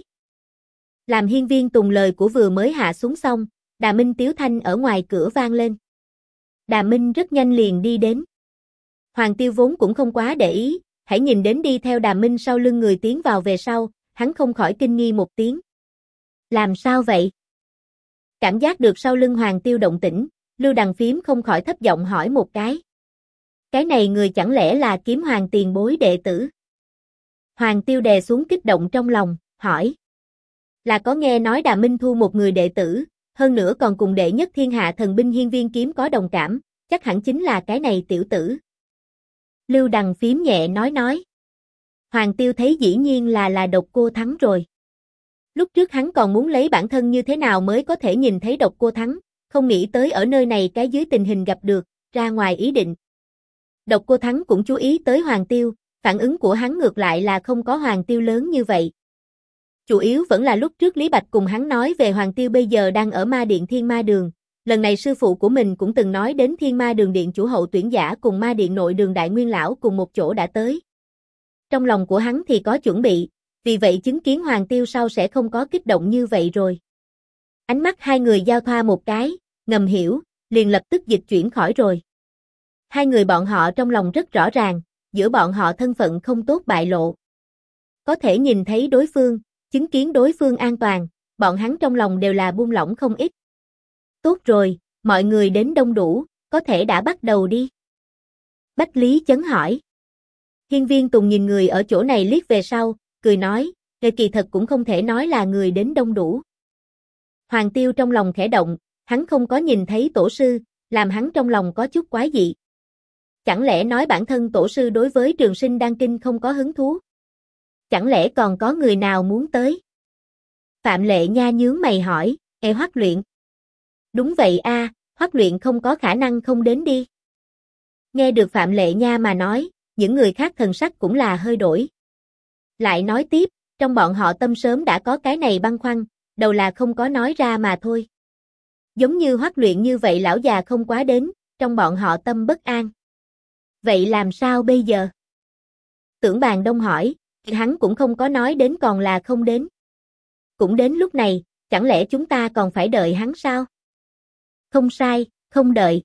Làm Hiên Viên Tùng lời của vừa mới hạ xuống xong, Đà Minh tiếu thanh ở ngoài cửa vang lên. Đà Minh rất nhanh liền đi đến. Hoàng Tiêu vốn cũng không quá để ý, hãy nhìn đến đi theo Đà Minh sau lưng người tiến vào về sau, hắn không khỏi kinh nghi một tiếng. Làm sao vậy? Cảm giác được sau lưng Hoàng Tiêu động tĩnh, Lưu Đằng Phím không khỏi thấp giọng hỏi một cái. Cái này người chẳng lẽ là Kiếm Hoàng tiền bối đệ tử? Hoàng Tiêu đè xuống kích động trong lòng, hỏi. Là có nghe nói Đà Minh thu một người đệ tử, hơn nữa còn cùng đệ nhất thiên hạ thần binh Hiên Viên Kiếm có đồng cảm, chắc hẳn chính là cái này tiểu tử. Lưu Đằng Phím nhẹ nói. Hoàng Tiêu thấy dĩ nhiên là Độc Cô Thắng rồi. Lúc trước hắn còn muốn lấy bản thân như thế nào mới có thể nhìn thấy Độc Cô Thắng, không nghĩ tới ở nơi này cái dưới tình hình gặp được, ra ngoài ý định. Độc Cô Thắng cũng chú ý tới Hoàng Tiêu, phản ứng của hắn ngược lại là không có Hoàng Tiêu lớn như vậy. Chủ yếu vẫn là lúc trước Lý Bạch cùng hắn nói về Hoàng Tiêu bây giờ đang ở Ma Điện Thiên Ma Đường, lần này sư phụ của mình cũng từng nói đến Thiên Ma Đường Điện chủ hậu tuyển giả cùng Ma Điện nội đường đại nguyên lão cùng một chỗ đã tới. Trong lòng của hắn thì có chuẩn bị, vì vậy chứng kiến Hoàng Tiêu sau sẽ không có kích động như vậy rồi. Ánh mắt hai người giao thoa một cái, ngầm hiểu, liền lập tức dịch chuyển khỏi rồi. Hai người bọn họ trong lòng rất rõ ràng, giữa bọn họ thân phận không tốt bại lộ. Có thể nhìn thấy đối phương, chứng kiến đối phương an toàn, bọn hắn trong lòng đều là buông lỏng không ít. Tốt rồi, mọi người đến đông đủ, có thể đã bắt đầu đi. Bách Lý Chấn hỏi. Hiên Viên Tùng nhìn người ở chỗ này liếc về sau, cười nói, kỳ thật cũng không thể nói là người đến đông đủ. Hoàng Tiêu trong lòng khẽ động, hắn không có nhìn thấy tổ sư, làm hắn trong lòng có chút quái dị. Chẳng lẽ nói bản thân tổ sư đối với Trường Sinh Đan Kinh không có hứng thú? Chẳng lẽ còn có người nào muốn tới? Phạm Lệ Nha nhướng mày hỏi, Hoắc Luyện. Đúng vậy a, Hoắc Luyện không có khả năng không đến đi. Nghe được Phạm Lệ Nha mà nói, những người khác thần sắc cũng là hơi đổi. Lại nói tiếp, trong bọn họ tâm sớm đã có cái này băn khoăn, đầu là không có nói ra mà thôi. Giống như Hoắc Luyện như vậy lão già không quá đến, trong bọn họ tâm bất an. Vậy làm sao bây giờ? Tưởng Bàn Đông hỏi, hắn cũng không có nói đến còn là không đến. Cũng đến lúc này, chẳng lẽ chúng ta còn phải đợi hắn sao? Không sai, không đợi.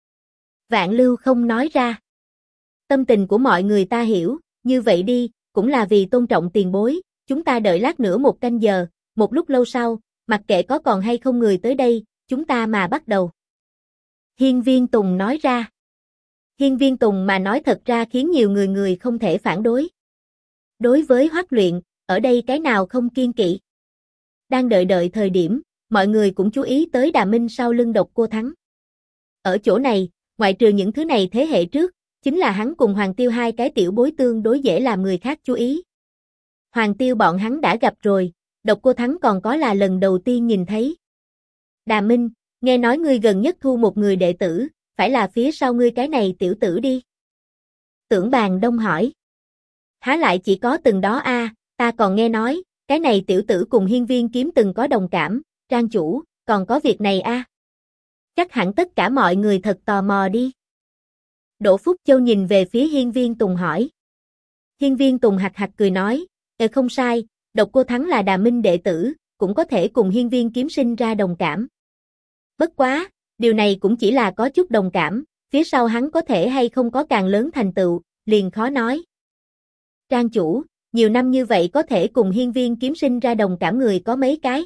Vạn Lưu không nói ra. Tâm tình của mọi người ta hiểu, như vậy đi, cũng là vì tôn trọng tiền bối, chúng ta đợi lát nữa 1 canh giờ, một lúc lâu sau, mặc kệ có còn hay không người tới đây, chúng ta mà bắt đầu. Hiên Viên Tùng nói ra. Hiên Viên Tùng mà nói thật ra khiến nhiều người không thể phản đối. Đối với Hoắc Luyện, ở đây cái nào không kiên kỵ. Đang đợi thời điểm, mọi người cũng chú ý tới Đà Minh sau lưng Độc Cô Thắng. Ở chỗ này, ngoại trừ những thứ này thế hệ trước, chính là hắn cùng Hoàng Tiêu hai cái tiểu bối tương đối dễ làm người khác chú ý. Hoàng Tiêu bọn hắn đã gặp rồi, Độc Cô Thắng còn có là lần đầu tiên nhìn thấy. Đà Minh, nghe nói ngươi gần nhất thu một người đệ tử, phải là phía sau ngươi cái này tiểu tử đi. Tưởng Bàn Đông hỏi. Há lại chỉ có từng đó a, ta còn nghe nói, cái này tiểu tử cùng Hiên Viên Kiếm từng có đồng cảm, Trang chủ, còn có việc này a. Chắc hẳn tất cả mọi người thật tò mò đi. Đỗ Phúc Châu nhìn về phía Hiên Viên Tùng hỏi. Hiên Viên Tùng hạc hạc cười nói, không sai, Độc Cô Thắng là Đà Minh đệ tử, cũng có thể cùng Hiên Viên Kiếm sinh ra đồng cảm. Bất quá, điều này cũng chỉ là có chút đồng cảm, phía sau hắn có thể hay không có càng lớn thành tựu, liền khó nói. Trang chủ, nhiều năm như vậy có thể cùng Hiên Viên Kiếm sinh ra đồng cảm người có mấy cái?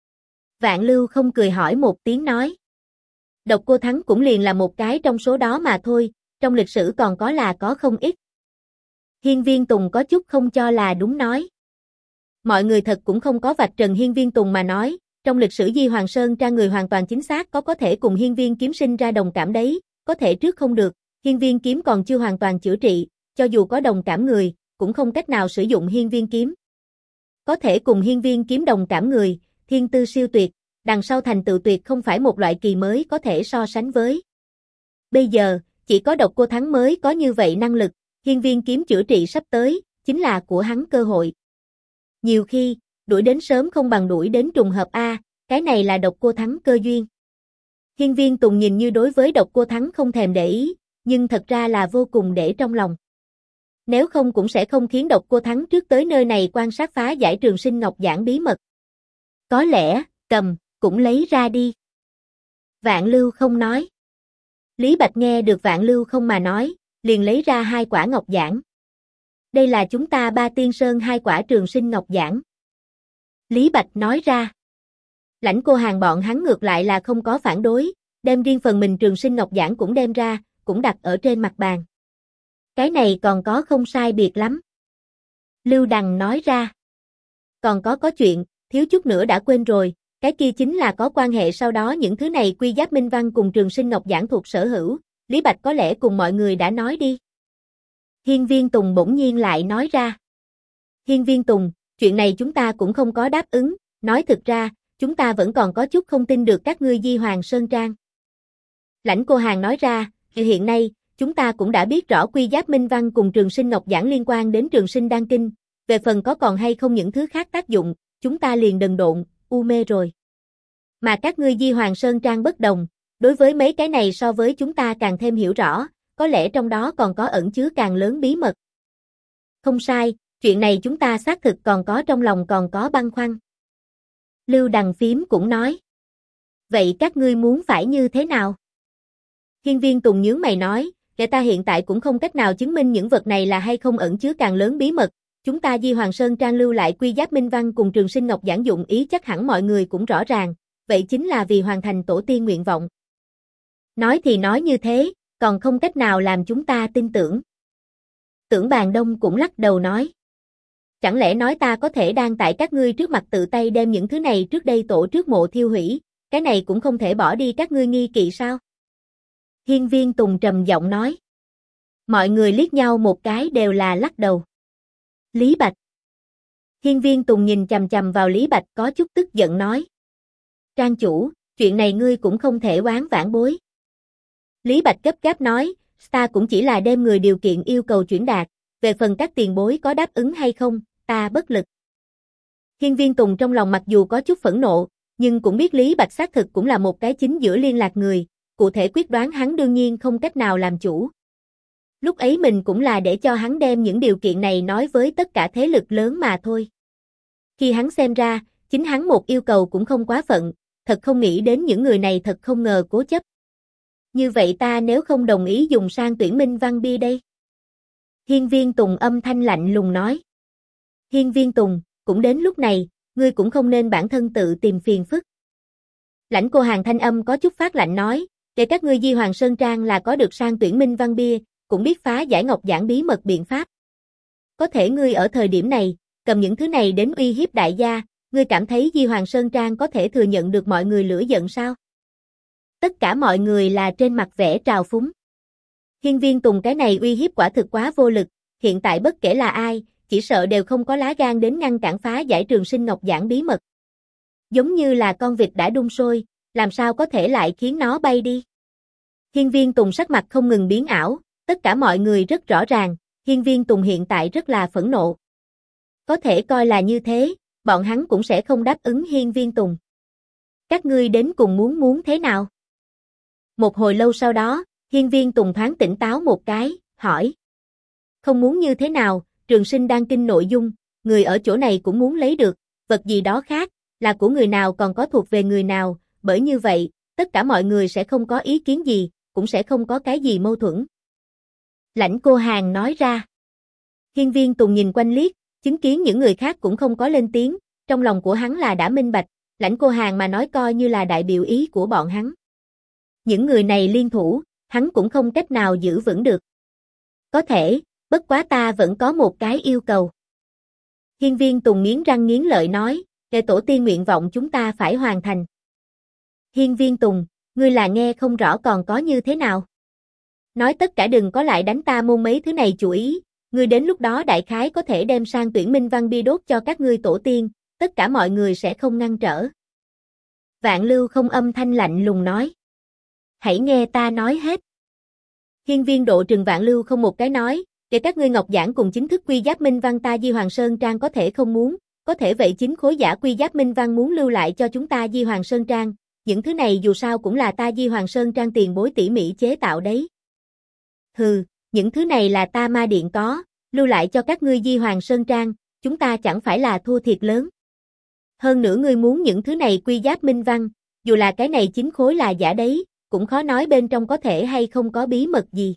Vạn Lưu không cười hỏi một tiếng nói. Độc Cô Thắng cũng liền là một cái trong số đó mà thôi, trong lịch sử còn có là có không ít. Hiên Viên Tùng có chút không cho là đúng nói. Mọi người thật cũng không có vạch trần Hiên Viên Tùng mà nói, trong lịch sử Di Hoàng Sơn tra người hoàn toàn chính xác có thể cùng Hiên Viên Kiếm sinh ra đồng cảm đấy, có thể trước không được, Hiên Viên Kiếm còn chưa hoàn toàn chữa trị, cho dù có đồng cảm người, cũng không cách nào sử dụng Hiên Viên Kiếm. Có thể cùng Hiên Viên Kiếm đồng cảm người, thiên tư siêu tuyệt, đằng sau thành tựu tuyệt không phải một loại kỳ mới có thể so sánh với. Bây giờ, chỉ có Độc Cô Thắng mới có như vậy năng lực, Hiên Viên Kiếm chữa trị sắp tới, chính là của hắn cơ hội. Nhiều khi, đuổi đến sớm không bằng đuổi đến trùng hợp a, cái này là Độc Cô Thắng cơ duyên. Hiên Viên Tùng nhìn như đối với Độc Cô Thắng không thèm để ý, nhưng thật ra là vô cùng để trong lòng. Nếu không cũng sẽ không khiến Độc Cô Thắng trước tới nơi này quan sát phá giải Trường Sinh Ngọc Giảng bí mật. Có lẽ, cầm, cũng lấy ra đi. Vạn Lưu không nói. Lý Bạch nghe được Vạn Lưu không mà nói, liền lấy ra 2 quả ngọc giản. Đây là chúng ta Ba Tiên Sơn 2 quả Trường Sinh Ngọc Giản. Lý Bạch nói ra. Lãnh Cô Hàn bọn hắn ngược lại là không có phản đối, đem riêng phần mình Trường Sinh Ngọc Giản cũng đem ra, cũng đặt ở trên mặt bàn. Cái này còn có không sai biệt lắm. Lưu Đằng nói ra. Còn có chuyện, thiếu chút nữa đã quên rồi, cái kia chính là có quan hệ sau đó những thứ này quy giáp minh văn cùng Trường Sinh Ngọc Giản thuộc sở hữu, Lý Bạch có lẽ cùng mọi người đã nói đi. Hiên Viên Tùng bỗng nhiên lại nói ra. Hiên Viên Tùng, chuyện này chúng ta cũng không có đáp ứng, nói thực ra, chúng ta vẫn còn có chút không tin được các ngươi Di Hoàng Sơn Trang. Lãnh Cô Hàn nói ra, hiện nay, chúng ta cũng đã biết rõ quy giáp minh văn cùng Trường Sinh Ngọc Giản liên quan đến Trường Sinh Đan Kinh, về phần có còn hay không những thứ khác tác dụng, chúng ta liền đần độn, u mê rồi. Mà các ngươi Di Hoàng Sơn Trang bất đồng, đối với mấy cái này so với chúng ta càng thêm hiểu rõ, có lẽ trong đó còn có ẩn chứa càng lớn bí mật. Không sai, chuyện này chúng ta xác thực còn có trong lòng còn có băn khoăn. Lưu Đằng Phím cũng nói. Vậy các ngươi muốn phải như thế nào? Hiên Viên Tùng nhướng mày nói, để ta hiện tại cũng không cách nào chứng minh những vật này là hay không ẩn chứa càng lớn bí mật. Chúng ta Di Hoàng Sơn Trang lưu lại quy giáp minh văn cùng Trường Sinh Ngọc giảng dụng ý chắc hẳn mọi người cũng rõ ràng, vậy chính là vì hoàn thành tổ tiên nguyện vọng. Nói thì nói như thế, còn không cách nào làm chúng ta tin tưởng. Tưởng Bàn Đông cũng lắc đầu nói. Chẳng lẽ nói ta có thể đang tại các ngươi trước mặt tự tay đem những thứ này trước đây tổ trước mộ thiêu hủy, cái này cũng không thể bỏ đi các ngươi nghi kỵ sao? Hiên Viên Tùng trầm giọng nói. Mọi người liếc nhau một cái đều là lắc đầu. Lý Bạch. Hiên Viên Tùng nhìn chằm chằm vào Lý Bạch có chút tức giận nói. Trang chủ, chuyện này ngươi cũng không thể oán vãn bối. Lý Bạch gấp gáp nói, ta cũng chỉ là đem người điều kiện yêu cầu chuyển đạt, về phần các tiền bối có đáp ứng hay không, ta bất lực. Hiên Viên Tùng trong lòng mặc dù có chút phẫn nộ, nhưng cũng biết Lý Bạch xác thực cũng là một cái chính giữa liên lạc người, cụ thể quyết đoán hắn đương nhiên không cách nào làm chủ. Lúc ấy mình cũng là để cho hắn đem những điều kiện này nói với tất cả thế lực lớn mà thôi. Khi hắn xem ra, chính hắn một yêu cầu cũng không quá phận, thật không nghĩ đến những người này thật không ngờ cố chấp. Như vậy ta nếu không đồng ý dùng sang tuyển Minh Văn Bia đây? Hiên Viên Tùng âm thanh lạnh lùng nói. Hiên Viên Tùng, cũng đến lúc này, ngươi cũng không nên bản thân tự tìm phiền phức. Lãnh Cô Hàng thanh âm có chút phát lạnh nói, để các ngươi Di Hoàng Sơn Trang là có được sang tuyển Minh Văn Bia, cũng biết phá giải ngọc giảng bí mật biện pháp. Có thể ngươi ở thời điểm này, cầm những thứ này đến uy hiếp đại gia, ngươi cảm thấy Di Hoàng Sơn Trang có thể thừa nhận được mọi người lửa giận sao? Tất cả mọi người là trên mặt vẻ trào phúng. Hiên Viên Tùng cái này uy hiếp quả thực quá vô lực, hiện tại bất kể là ai, chỉ sợ đều không có lá gan đến ngăn cản phá giải Trường Sinh Ngọc giảng bí mật. Giống như là con vịt đã đun sôi, làm sao có thể lại khiến nó bay đi? Hiên Viên Tùng sắc mặt không ngừng biến ảo, tất cả mọi người rất rõ ràng, Hiên Viên Tùng hiện tại rất là phẫn nộ. Có thể coi là như thế, bọn hắn cũng sẽ không đáp ứng Hiên Viên Tùng. Các ngươi đến cùng muốn thế nào? Một hồi lâu sau đó, Hiên Viên Tùng thoáng tỉnh táo một cái, hỏi. Không muốn như thế nào, Trường Sinh đang kinh nội dung, người ở chỗ này cũng muốn lấy được, vật gì đó khác, là của người nào còn có thuộc về người nào, bởi như vậy, tất cả mọi người sẽ không có ý kiến gì, cũng sẽ không có cái gì mâu thuẫn. Lãnh Cô Hàng nói ra. Hiên Viên Tùng nhìn quanh liếc, chứng kiến những người khác cũng không có lên tiếng, trong lòng của hắn là đã minh bạch, Lãnh Cô Hàng mà nói coi như là đại biểu ý của bọn hắn. Những người này liên thủ, hắn cũng không cách nào giữ vững được. Có thể, bất quá ta vẫn có một cái yêu cầu. Hiên Viên Tùng nghiến răng nghiến lợi nói, để tổ tiên nguyện vọng chúng ta phải hoàn thành. Hiên Viên Tùng, ngươi là nghe không rõ còn có như thế nào? Nói tất cả đừng có lại đánh ta môn mấy thứ này chủ ý, ngươi đến lúc đó đại khái có thể đem sang tuyển Minh Văn Bia đốt cho các ngươi tổ tiên, tất cả mọi người sẽ không ngăn trở. Vạn Lưu không âm thanh lạnh lùng nói. Hãy nghe ta nói hết. Hiên Viên Độ trừng Vạn Lưu không một cái nói, để các ngươi ngọc giảng cùng chính thức quy giáp minh văn ta Di Hoàng Sơn Trang có thể không muốn, có thể vậy chính khối giả quy giáp minh văn muốn lưu lại cho chúng ta Di Hoàng Sơn Trang, những thứ này dù sao cũng là ta Di Hoàng Sơn Trang tiền bối tỉ mỉ chế tạo đấy. Hừ, những thứ này là ta Ma Điện có, lưu lại cho các ngươi Di Hoàng Sơn Trang, chúng ta chẳng phải là thua thiệt lớn. Hơn nữa ngươi muốn những thứ này quy giáp minh văn, dù là cái này chính khối là giả đấy, cũng khó nói bên trong có thể hay không có bí mật gì.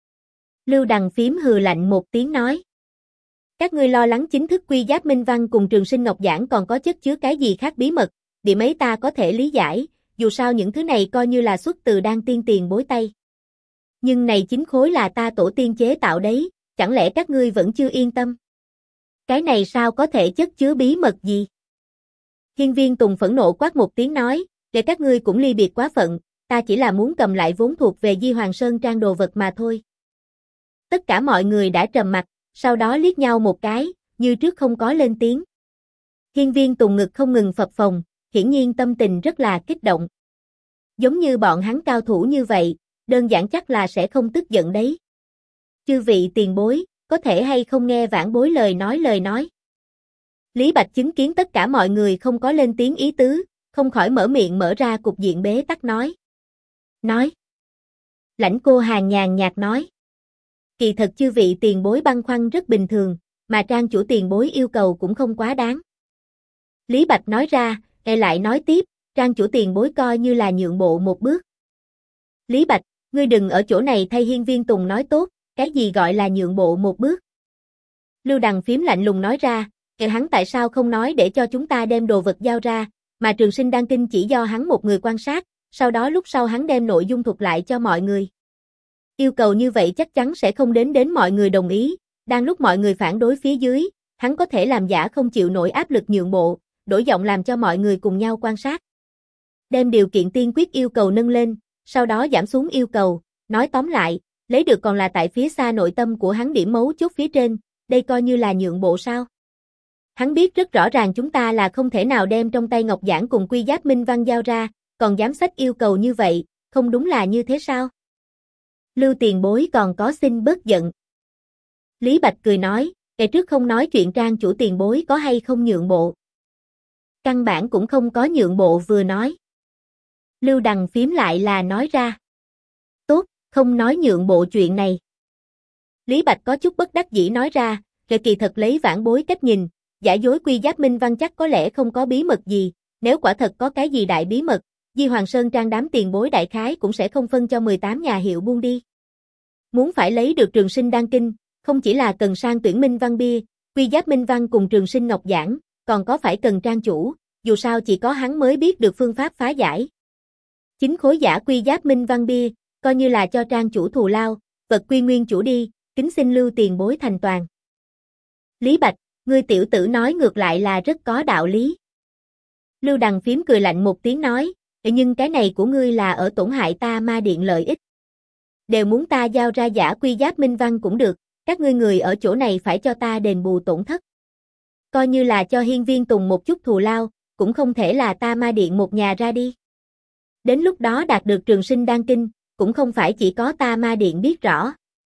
Lưu Đằng Phím hừ lạnh một tiếng nói. Các ngươi lo lắng chính thức quy giáp minh văn cùng Trường Sinh Ngọc giảng còn có chất chứa cái gì khác bí mật, điểm ấy ta có thể lý giải, dù sao những thứ này coi như là xuất từ Đan Tiên tiền bối tay. Nhưng này chính khối là ta tổ tiên chế tạo đấy, chẳng lẽ các ngươi vẫn chưa yên tâm? Cái này sao có thể chất chứa bí mật gì? Hiên Viên Tùng phẫn nộ quát một tiếng nói, để các ngươi cũng ly biệt quá phận, ta chỉ là muốn cầm lại vốn thuộc về Di Hoàng Sơn Trang đồ vật mà thôi. Tất cả mọi người đã trầm mặt, sau đó liếc nhau một cái, như trước không có lên tiếng. Hiên Viên Tùng ngực không ngừng phập phồng, hiển nhiên tâm tình rất là kích động. Giống như bọn hắn cao thủ như vậy, đơn giản chắc là sẽ không tức giận đấy. Chư vị tiền bối, có thể hay không nghe vãn bối lời nói. Lý Bạch chứng kiến tất cả mọi người không có lên tiếng ý tứ, không khỏi mở miệng mở ra cục diện bế tắc nói. nói. Lãnh Cô Hàn nhàn nhạt nói. Kỳ thật chư vị tiền bối băn khoăn rất bình thường, mà trang chủ tiền bối yêu cầu cũng không quá đáng. Lý Bạch nói ra, lại nói tiếp, trang chủ tiền bối coi như là nhượng bộ một bước. Lý Bạch, ngươi đừng ở chỗ này thay Hiên Viên Tùng nói tốt, cái gì gọi là nhượng bộ một bước. Lưu Đằng Phím lạnh lùng nói ra, hắn tại sao không nói để cho chúng ta đem đồ vật giao ra, mà Trường Sinh Đan Kinh chỉ do hắn một người quan sát, sau đó lúc sau hắn đem nội dung thuật lại cho mọi người. Yêu cầu như vậy chắc chắn sẽ không đến mọi người đồng ý, đang lúc mọi người phản đối phía dưới, hắn có thể làm giả không chịu nổi áp lực nhượng bộ, đổi giọng làm cho mọi người cùng nhau quan sát. Đem điều kiện tiên quyết yêu cầu nâng lên, sau đó giảm xuống yêu cầu, nói tóm lại, lấy được còn là tại phía xa nội tâm của hắn điểm mấu chốt phía trên, đây coi như là nhượng bộ sao. Hắn biết rất rõ ràng chúng ta là không thể nào đem trong tay Ngọc Giản cùng Quy Giáp Minh Văn giao ra, còn dám xách yêu cầu như vậy, không đúng là như thế sao? Lưu tiền bối còn có xin bớt giận. Lý Bạch cười nói, ngày trước không nói chuyện trang chủ tiền bối có hay không nhượng bộ. Căn bản cũng không có nhượng bộ vừa nói. Lưu Đằng Phím lại là nói ra. Tốt, không nói nhượng bộ chuyện này. Lý Bạch có chút bất đắc dĩ nói ra, rồi kỳ thật lấy vãn bối cách nhìn, giả dối Quy Giáp Minh Văn chắc có lẽ không có bí mật gì, nếu quả thật có cái gì đại bí mật, Di Hoàng Sơn Trang đám tiền bối đại khái cũng sẽ không phân cho 18 nhà hiệu buôn đi. Muốn phải lấy được Trường Sinh Đan Kinh, không chỉ là cần sang tuyển Minh Văn Bia, Quy Giáp Minh Văn cùng Trường Sinh Ngọc Giản, còn có phải cần trang chủ, dù sao chỉ có hắn mới biết được phương pháp phá giải. 9 khối giả Quy Giáp Minh Văn Bia, coi như là cho trang chủ thù lao, vật quy nguyên chủ đi, kính xin Lưu tiền bối thành toàn. Lý Bạch, ngươi tiểu tử nói ngược lại là rất có đạo lý. Lưu Đằng Phím cười lạnh một tiếng nói, nhưng cái này của ngươi là ở tổn hại ta Ma Điện lợi ích. Đều muốn ta giao ra giả Quy Giáp Minh Văn cũng được, các ngươi người ở chỗ này phải cho ta đền bù tổn thất. Coi như là cho Hiên Viên Tùng một chút thù lao, cũng không thể là ta Ma Điện một nhà ra đi. Đến lúc đó đạt được Trường Sinh Đan Kinh, cũng không phải chỉ có ta Ma Điện biết rõ.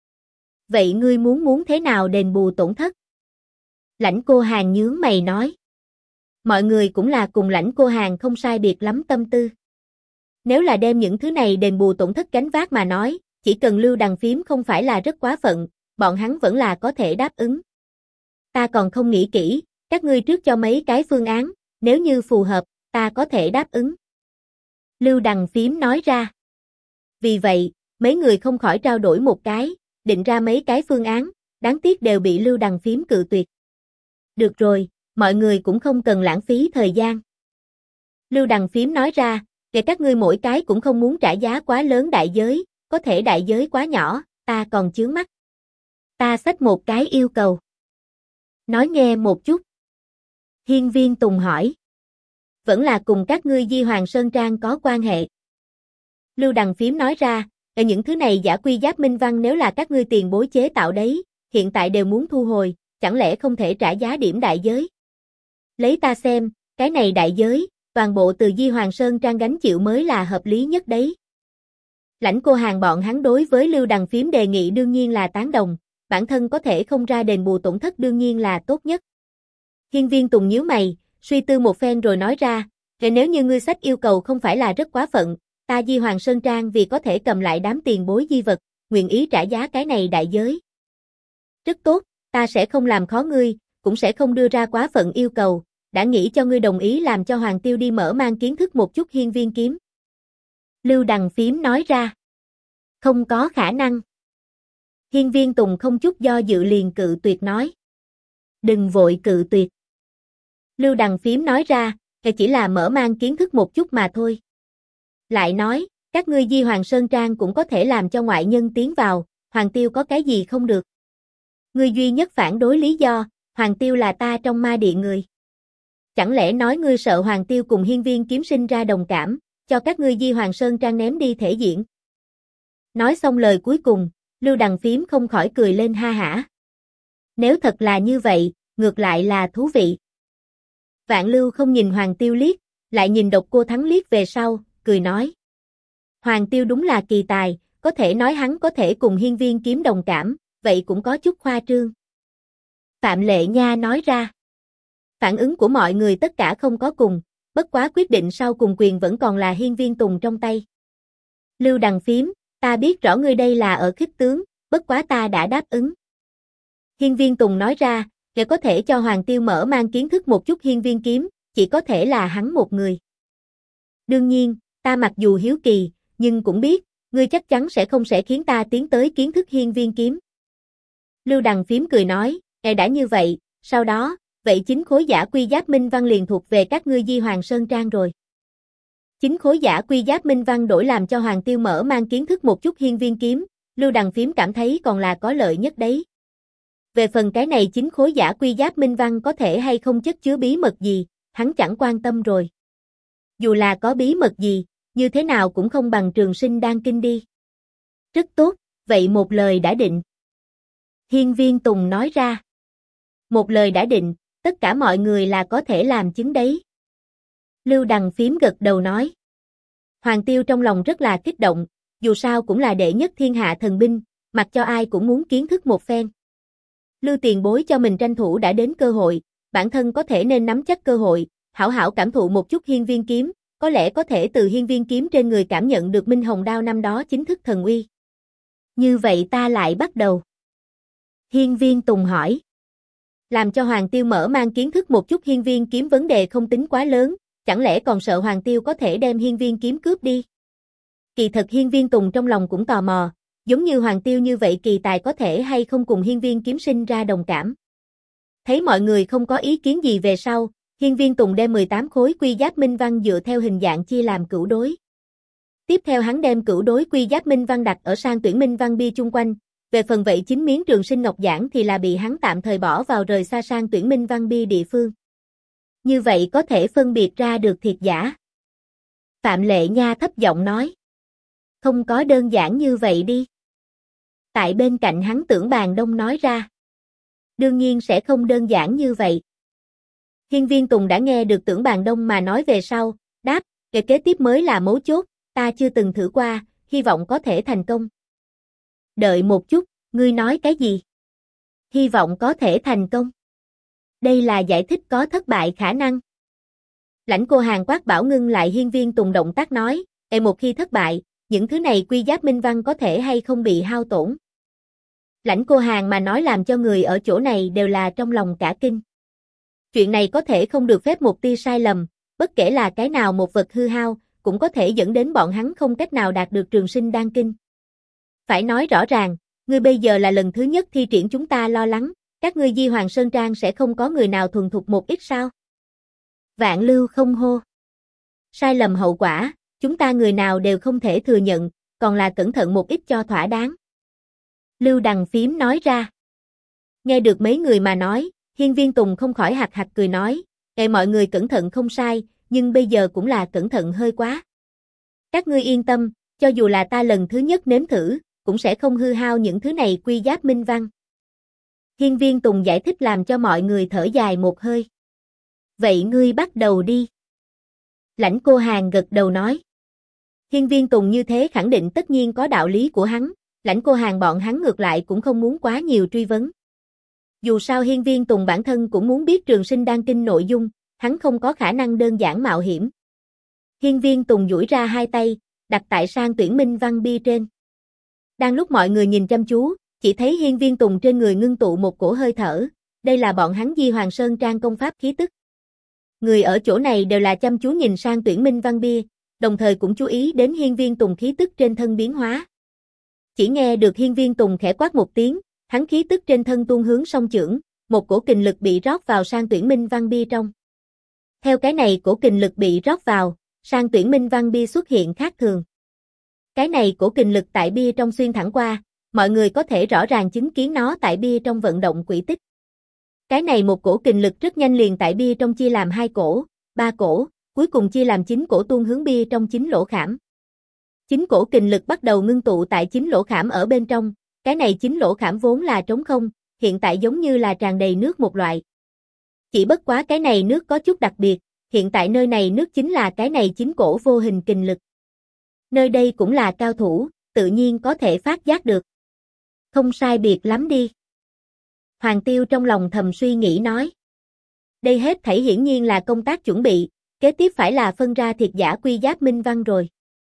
Vậy ngươi muốn thế nào đền bù tổn thất? Lãnh Cô Hàn nhướng mày nói. Mọi người cũng là cùng Lãnh Cô Hàn không sai biệt lắm tâm tư. Nếu là đem những thứ này đền bù tổn thất gánh vác mà nói, chỉ cần Lưu Đằng Phím không phải là rất quá phận, bọn hắn vẫn là có thể đáp ứng. Ta còn không nghĩ kỹ, các ngươi trước cho mấy cái phương án, nếu như phù hợp, ta có thể đáp ứng. Lưu Đằng Phím nói ra. Vì vậy, mấy người không khỏi trao đổi một cái, định ra mấy cái phương án, đáng tiếc đều bị Lưu Đằng Phím cự tuyệt. Được rồi, mọi người cũng không cần lãng phí thời gian. Lưu Đằng Phím nói ra, để các ngươi mỗi cái cũng không muốn trả giá quá lớn đại giới, có thể đại giới quá nhỏ, ta còn chướng mắt. Ta xách một cái yêu cầu. Nói nghe một chút. Hiên Viên Tùng hỏi. Vẫn là cùng các ngươi Di Hoàng Sơn Trang có quan hệ. Lưu Đằng Phím nói ra, những thứ này giả Quy Giáp Minh Văn nếu là các ngươi tiền bối chế tạo đấy, hiện tại đều muốn thu hồi, chẳng lẽ không thể trả giá điểm đại giới? Lấy ta xem, cái này đại giới, toàn bộ từ Di Hoàng Sơn Trang gánh chịu mới là hợp lý nhất đấy. Lãnh Cô Hàn bọn hắn đối với Lưu Đằng Phím đề nghị đương nhiên là tán đồng, bản thân có thể không ra đền bù tổn thất đương nhiên là tốt nhất. Hiên Viên Tùng nhíu mày, suy tư một phen rồi nói ra, nếu như ngươi sách yêu cầu không phải là rất quá phận, ta Di Hoàng Sơn Trang vì có thể cầm lại đám tiền bối di vật, nguyện ý trả giá cái này đại giới. Rất tốt, ta sẽ không làm khó ngươi, cũng sẽ không đưa ra quá phận yêu cầu, đã nghĩ cho ngươi đồng ý làm cho Hoàng Tiêu đi mở mang kiến thức một chút Hiên Viên kiếm. Lưu Đằng Phím nói ra. Không có khả năng. Hiên Viên Tùng không chút do dự liền cự tuyệt nói. Đừng vội cự tuyệt. Lưu Đằng Phím nói ra, chỉ là mở mang kiến thức một chút mà thôi. Lại nói, các ngươi Di Hoàng Sơn Trang cũng có thể làm cho ngoại nhân tiến vào, Hoàng Tiêu có cái gì không được. Ngươi duy nhất phản đối lý do, Hoàng Tiêu là ta trong Ma Điện người. Chẳng lẽ nói ngươi sợ Hoàng Tiêu cùng Hiên Viên kiếm sinh ra đồng cảm, cho các ngươi Di Hoàng Sơn Trang ném đi thể diện. Nói xong lời cuối cùng, Lưu Đằng Phím không khỏi cười lên ha hả. Nếu thật là như vậy, ngược lại là thú vị. Vạn Lưu không nhìn Hoàng Tiêu liếc, lại nhìn Độc Cô Thắng liếc về sau, cười nói. Hoàng Tiêu đúng là kỳ tài, có thể nói hắn có thể cùng Hiên Viên kiếm đồng cảm, vậy cũng có chút khoa trương. Phạm Lệ Nha nói ra. Phản ứng của mọi người tất cả không có cùng, bất quá quyết định sau cùng quyền vẫn còn là Hiên Viên Tùng trong tay. Lưu Đằng Phím, ta biết rõ ngươi đây là ở khích tướng, bất quá ta đã đáp ứng. Hiên Viên Tùng nói ra, để có thể cho Hoàng Tiêu mở mang kiến thức một chút hiên viên kiếm, chỉ có thể là hắn một người. Đương nhiên, ta mặc dù hiếu kỳ, nhưng cũng biết, ngươi chắc chắn sẽ khiến ta tiến tới kiến thức hiên viên kiếm. Lưu Đằng Phím cười nói, đã như vậy, sau đó, vậy 9 khối giả quy giáp minh văn liền thuộc về các ngươi Di Hoàng Sơn Trang rồi. 9 khối giả quy giáp minh văn đổi làm cho Hoàng Tiêu mở mang kiến thức một chút hiên viên kiếm, Lưu Đằng Phím cảm thấy còn là có lợi nhất đấy. Về phần cái này 9 khối giả quy giáp minh văn có thể hay không chất chứa bí mật gì, hắn chẳng quan tâm rồi. Dù là có bí mật gì, như thế nào cũng không bằng Trường Sinh Đan Kinh đi. Rất tốt, vậy một lời đã định. Hiên Viên Tùng nói ra. Một lời đã định, tất cả mọi người là có thể làm chứng đấy. Lưu Đằng Phím gật đầu nói. Hoàng Tiêu trong lòng rất là kích động, dù sao cũng là đệ nhất thiên hạ thần binh, mặc cho ai cũng muốn kiến thức một phen. Lưu tiền bối cho mình tranh thủ đã đến cơ hội, bản thân có thể nên nắm chắc cơ hội, hảo hảo cảm thụ một chút hiên viên kiếm, có lẽ có thể từ hiên viên kiếm trên người cảm nhận được Minh Hồng Đao năm đó chính thức thần uy. Như vậy ta lại bắt đầu. Hiên Viên Tùng hỏi. Làm cho Hoàng Tiêu mở mang kiến thức một chút hiên viên kiếm vấn đề không tính quá lớn, chẳng lẽ còn sợ Hoàng Tiêu có thể đem hiên viên kiếm cướp đi? Kỳ thật Hiên Viên Tùng trong lòng cũng tò mò, giống như Hoàng Tiêu như vậy kỳ tài có thể hay không cùng hiên viên kiếm sinh ra đồng cảm. Thấy mọi người không có ý kiến gì về sau, Hiên Viên Tùng đem 18 khối quy giáp minh văn dựa theo hình dạng chia làm cửu đối. Tiếp theo hắn đem cửu đối quy giáp minh văn đặt ở sang tuyển minh văn bia chung quanh, về phần vậy 9 miếng trường sinh ngọc giản thì là bị hắn tạm thời bỏ vào rời xa sang tuyển minh văn bia địa phương. Như vậy có thể phân biệt ra được thiệt giả. Phạm Lệ Nha thấp giọng nói. Không có đơn giản như vậy đi. Tại bên cạnh hắn Tưởng Bàn Đông nói ra. Đương nhiên sẽ không đơn giản như vậy. Hiên Viên Tùng đã nghe được Tưởng Bàn Đông mà nói về sau, đáp, kế tiếp mới là mấu chốt, ta chưa từng thử qua, hy vọng có thể thành công. Đợi một chút, ngươi nói cái gì? Hy vọng có thể thành công. Đây là giải thích có thất bại khả năng. Lãnh Cô Hàn quát bảo ngưng lại Hiên Viên Tùng động tác nói, một khi thất bại, những thứ này quy giáp minh văn có thể hay không bị hao tổn. Lãnh Cô Hàn mà nói làm cho người ở chỗ này đều là trong lòng cả kinh. Chuyện này có thể không được phép một tia sai lầm, bất kể là cái nào một vật hư hao, cũng có thể dẫn đến bọn hắn không cách nào đạt được Trường Sinh Đan Kinh. Phải nói rõ ràng, ngươi bây giờ là lần thứ nhất thi triển chúng ta lo lắng, các ngươi Di Hoàng Sơn Trang sẽ không có người nào thuần thục một ít sao? Vạn Lưu không hô. Sai lầm hậu quả, chúng ta người nào đều không thể thừa nhận, còn là cẩn thận một ít cho thỏa đáng. Lưu Đằng Phím nói ra. Nghe được mấy người mà nói, Hiên Viên Tùng không khỏi hạc hạc cười nói, mọi người cẩn thận không sai, nhưng bây giờ cũng là cẩn thận hơi quá. Các ngươi yên tâm, cho dù là ta lần thứ nhất nếm thử, cũng sẽ không hư hao những thứ này quy giáp minh văn. Hiên Viên Tùng giải thích làm cho mọi người thở dài một hơi. Vậy ngươi bắt đầu đi. Lãnh Cô Hàn gật đầu nói. Hiên Viên Tùng như thế khẳng định tất nhiên có đạo lý của hắn, Lãnh Cô Hàn bọn hắn ngược lại cũng không muốn quá nhiều truy vấn. Dù sao Hiên Viên Tùng bản thân cũng muốn biết Trường Sinh Đan Kinh nội dung, hắn không có khả năng đơn giản mạo hiểm. Hiên Viên Tùng duỗi ra hai tay, đặt tại sang tuyển minh văn bia trên. Đang lúc mọi người nhìn chăm chú, chỉ thấy Hiên Viên Tùng trên người ngưng tụ một cổ hơi thở, đây là bọn hắn Di Hoàng Sơn Trang công pháp khí tức. Người ở chỗ này đều là chăm chú nhìn sang tuyển minh văn bia, đồng thời cũng chú ý đến Hiên Viên Tùng khí tức trên thân biến hóa. Chỉ nghe được Hiên Viên Tùng khẽ quát một tiếng, hắn khí tức trên thân tuôn hướng song chưởng, một cổ kình lực bị rót vào sang tuyển minh văn bia trong. Theo cái này cổ kình lực bị rót vào, sang tuyển minh văn bia xuất hiện khác thường. Cái này cổ kình lực tại bia trong xuyên thẳng qua, mọi người có thể rõ ràng chứng kiến nó tại bia trong vận động quỹ tích. Cái này một cổ kình lực rất nhanh liền tại bia trong chia làm 2 cổ, 3 cổ, cuối cùng chia làm 9 cổ tuôn hướng bia trong 9 lỗ khảm. 9 cổ kình lực bắt đầu ngưng tụ tại 9 lỗ khảm ở bên trong, cái này 9 lỗ khảm vốn là trống không, hiện tại giống như là tràn đầy nước một loại. Chỉ bất quá cái này nước có chút đặc biệt, hiện tại nơi này nước chính là cái này 9 cổ vô hình kình lực. Nơi đây cũng là cao thủ, tự nhiên có thể phát giác được. Không sai biệt lắm đi. Hoàng Tiêu trong lòng thầm suy nghĩ nói. Đây hết thảy hiển nhiên là công tác chuẩn bị, kế tiếp phải là phân ra thiệt giả quy giáp minh văn rồi.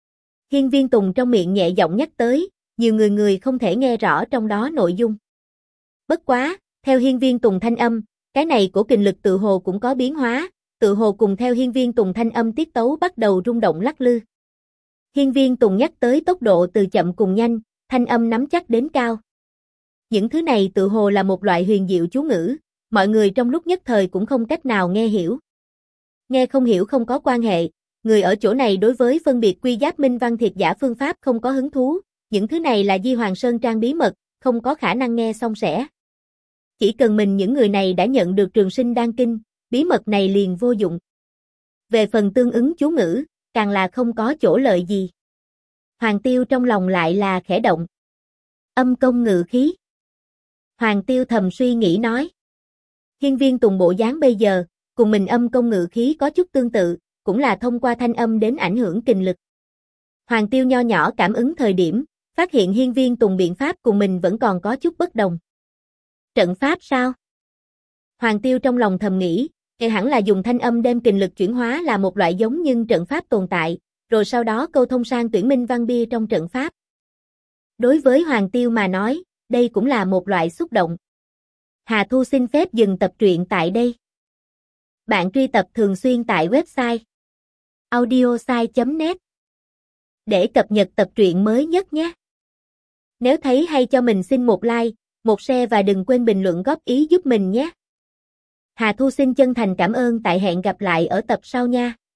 Hiên Viên Tùng trong miệng nhẹ giọng nhắc tới, nhiều người không thể nghe rõ trong đó nội dung. Bất quá, theo Hiên Viên Tùng thanh âm, cái này của kình lực tự hồ cũng có biến hóa, tự hồ cùng theo Hiên Viên Tùng thanh âm tiết tấu bắt đầu rung động lắc lư. Hiên Viên Tùng nhắc tới tốc độ từ chậm cùng nhanh, thanh âm nắm chắc đến cao. Những thứ này tự hồ là một loại huyền diệu chú ngữ, mọi người trong lúc nhất thời cũng không cách nào nghe hiểu. Nghe không hiểu không có quan hệ, người ở chỗ này đối với phân biệt quy giáp minh văn thiệt giả phương pháp không có hứng thú, những thứ này là Di Hoàng Sơn Trang bí mật, không có khả năng nghe xong sẽ. Chỉ cần mình những người này đã nhận được trường sinh đan kinh, bí mật này liền vô dụng. Về phần tương ứng chú ngữ, càng là không có chỗ lợi gì. Hoàng Tiêu trong lòng lại là khẽ động. Âm công ngự khí. Hoàng Tiêu thầm suy nghĩ nói. Hiên Viên Tùng bộ dáng bây giờ, cùng mình âm công ngự khí có chút tương tự, cũng là thông qua thanh âm đến ảnh hưởng kình lực. Hoàng Tiêu nho nhỏ cảm ứng thời điểm, phát hiện Hiên Viên Tùng biện pháp cùng mình vẫn còn có chút bất đồng. Trận pháp sao? Hoàng Tiêu trong lòng thầm nghĩ, hẳn là dùng thanh âm đem kình lực chuyển hóa là một loại giống nhưng trận pháp tồn tại, rồi sau đó câu thông sang tuyển minh văn bia trong trận pháp. Đối với Hoàng Tiêu mà nói, đây cũng là một loại xúc động. Hà Thu xin phép dừng tập truyện tại đây. Bạn truy tập thường xuyên tại website audiosai.net để cập nhật tập truyện mới nhất nhé. Nếu thấy hay cho mình xin một like, một share và đừng quên bình luận góp ý giúp mình nhé. Hà Thu xin chân thành cảm ơn, tại hẹn gặp lại ở tập sau nha.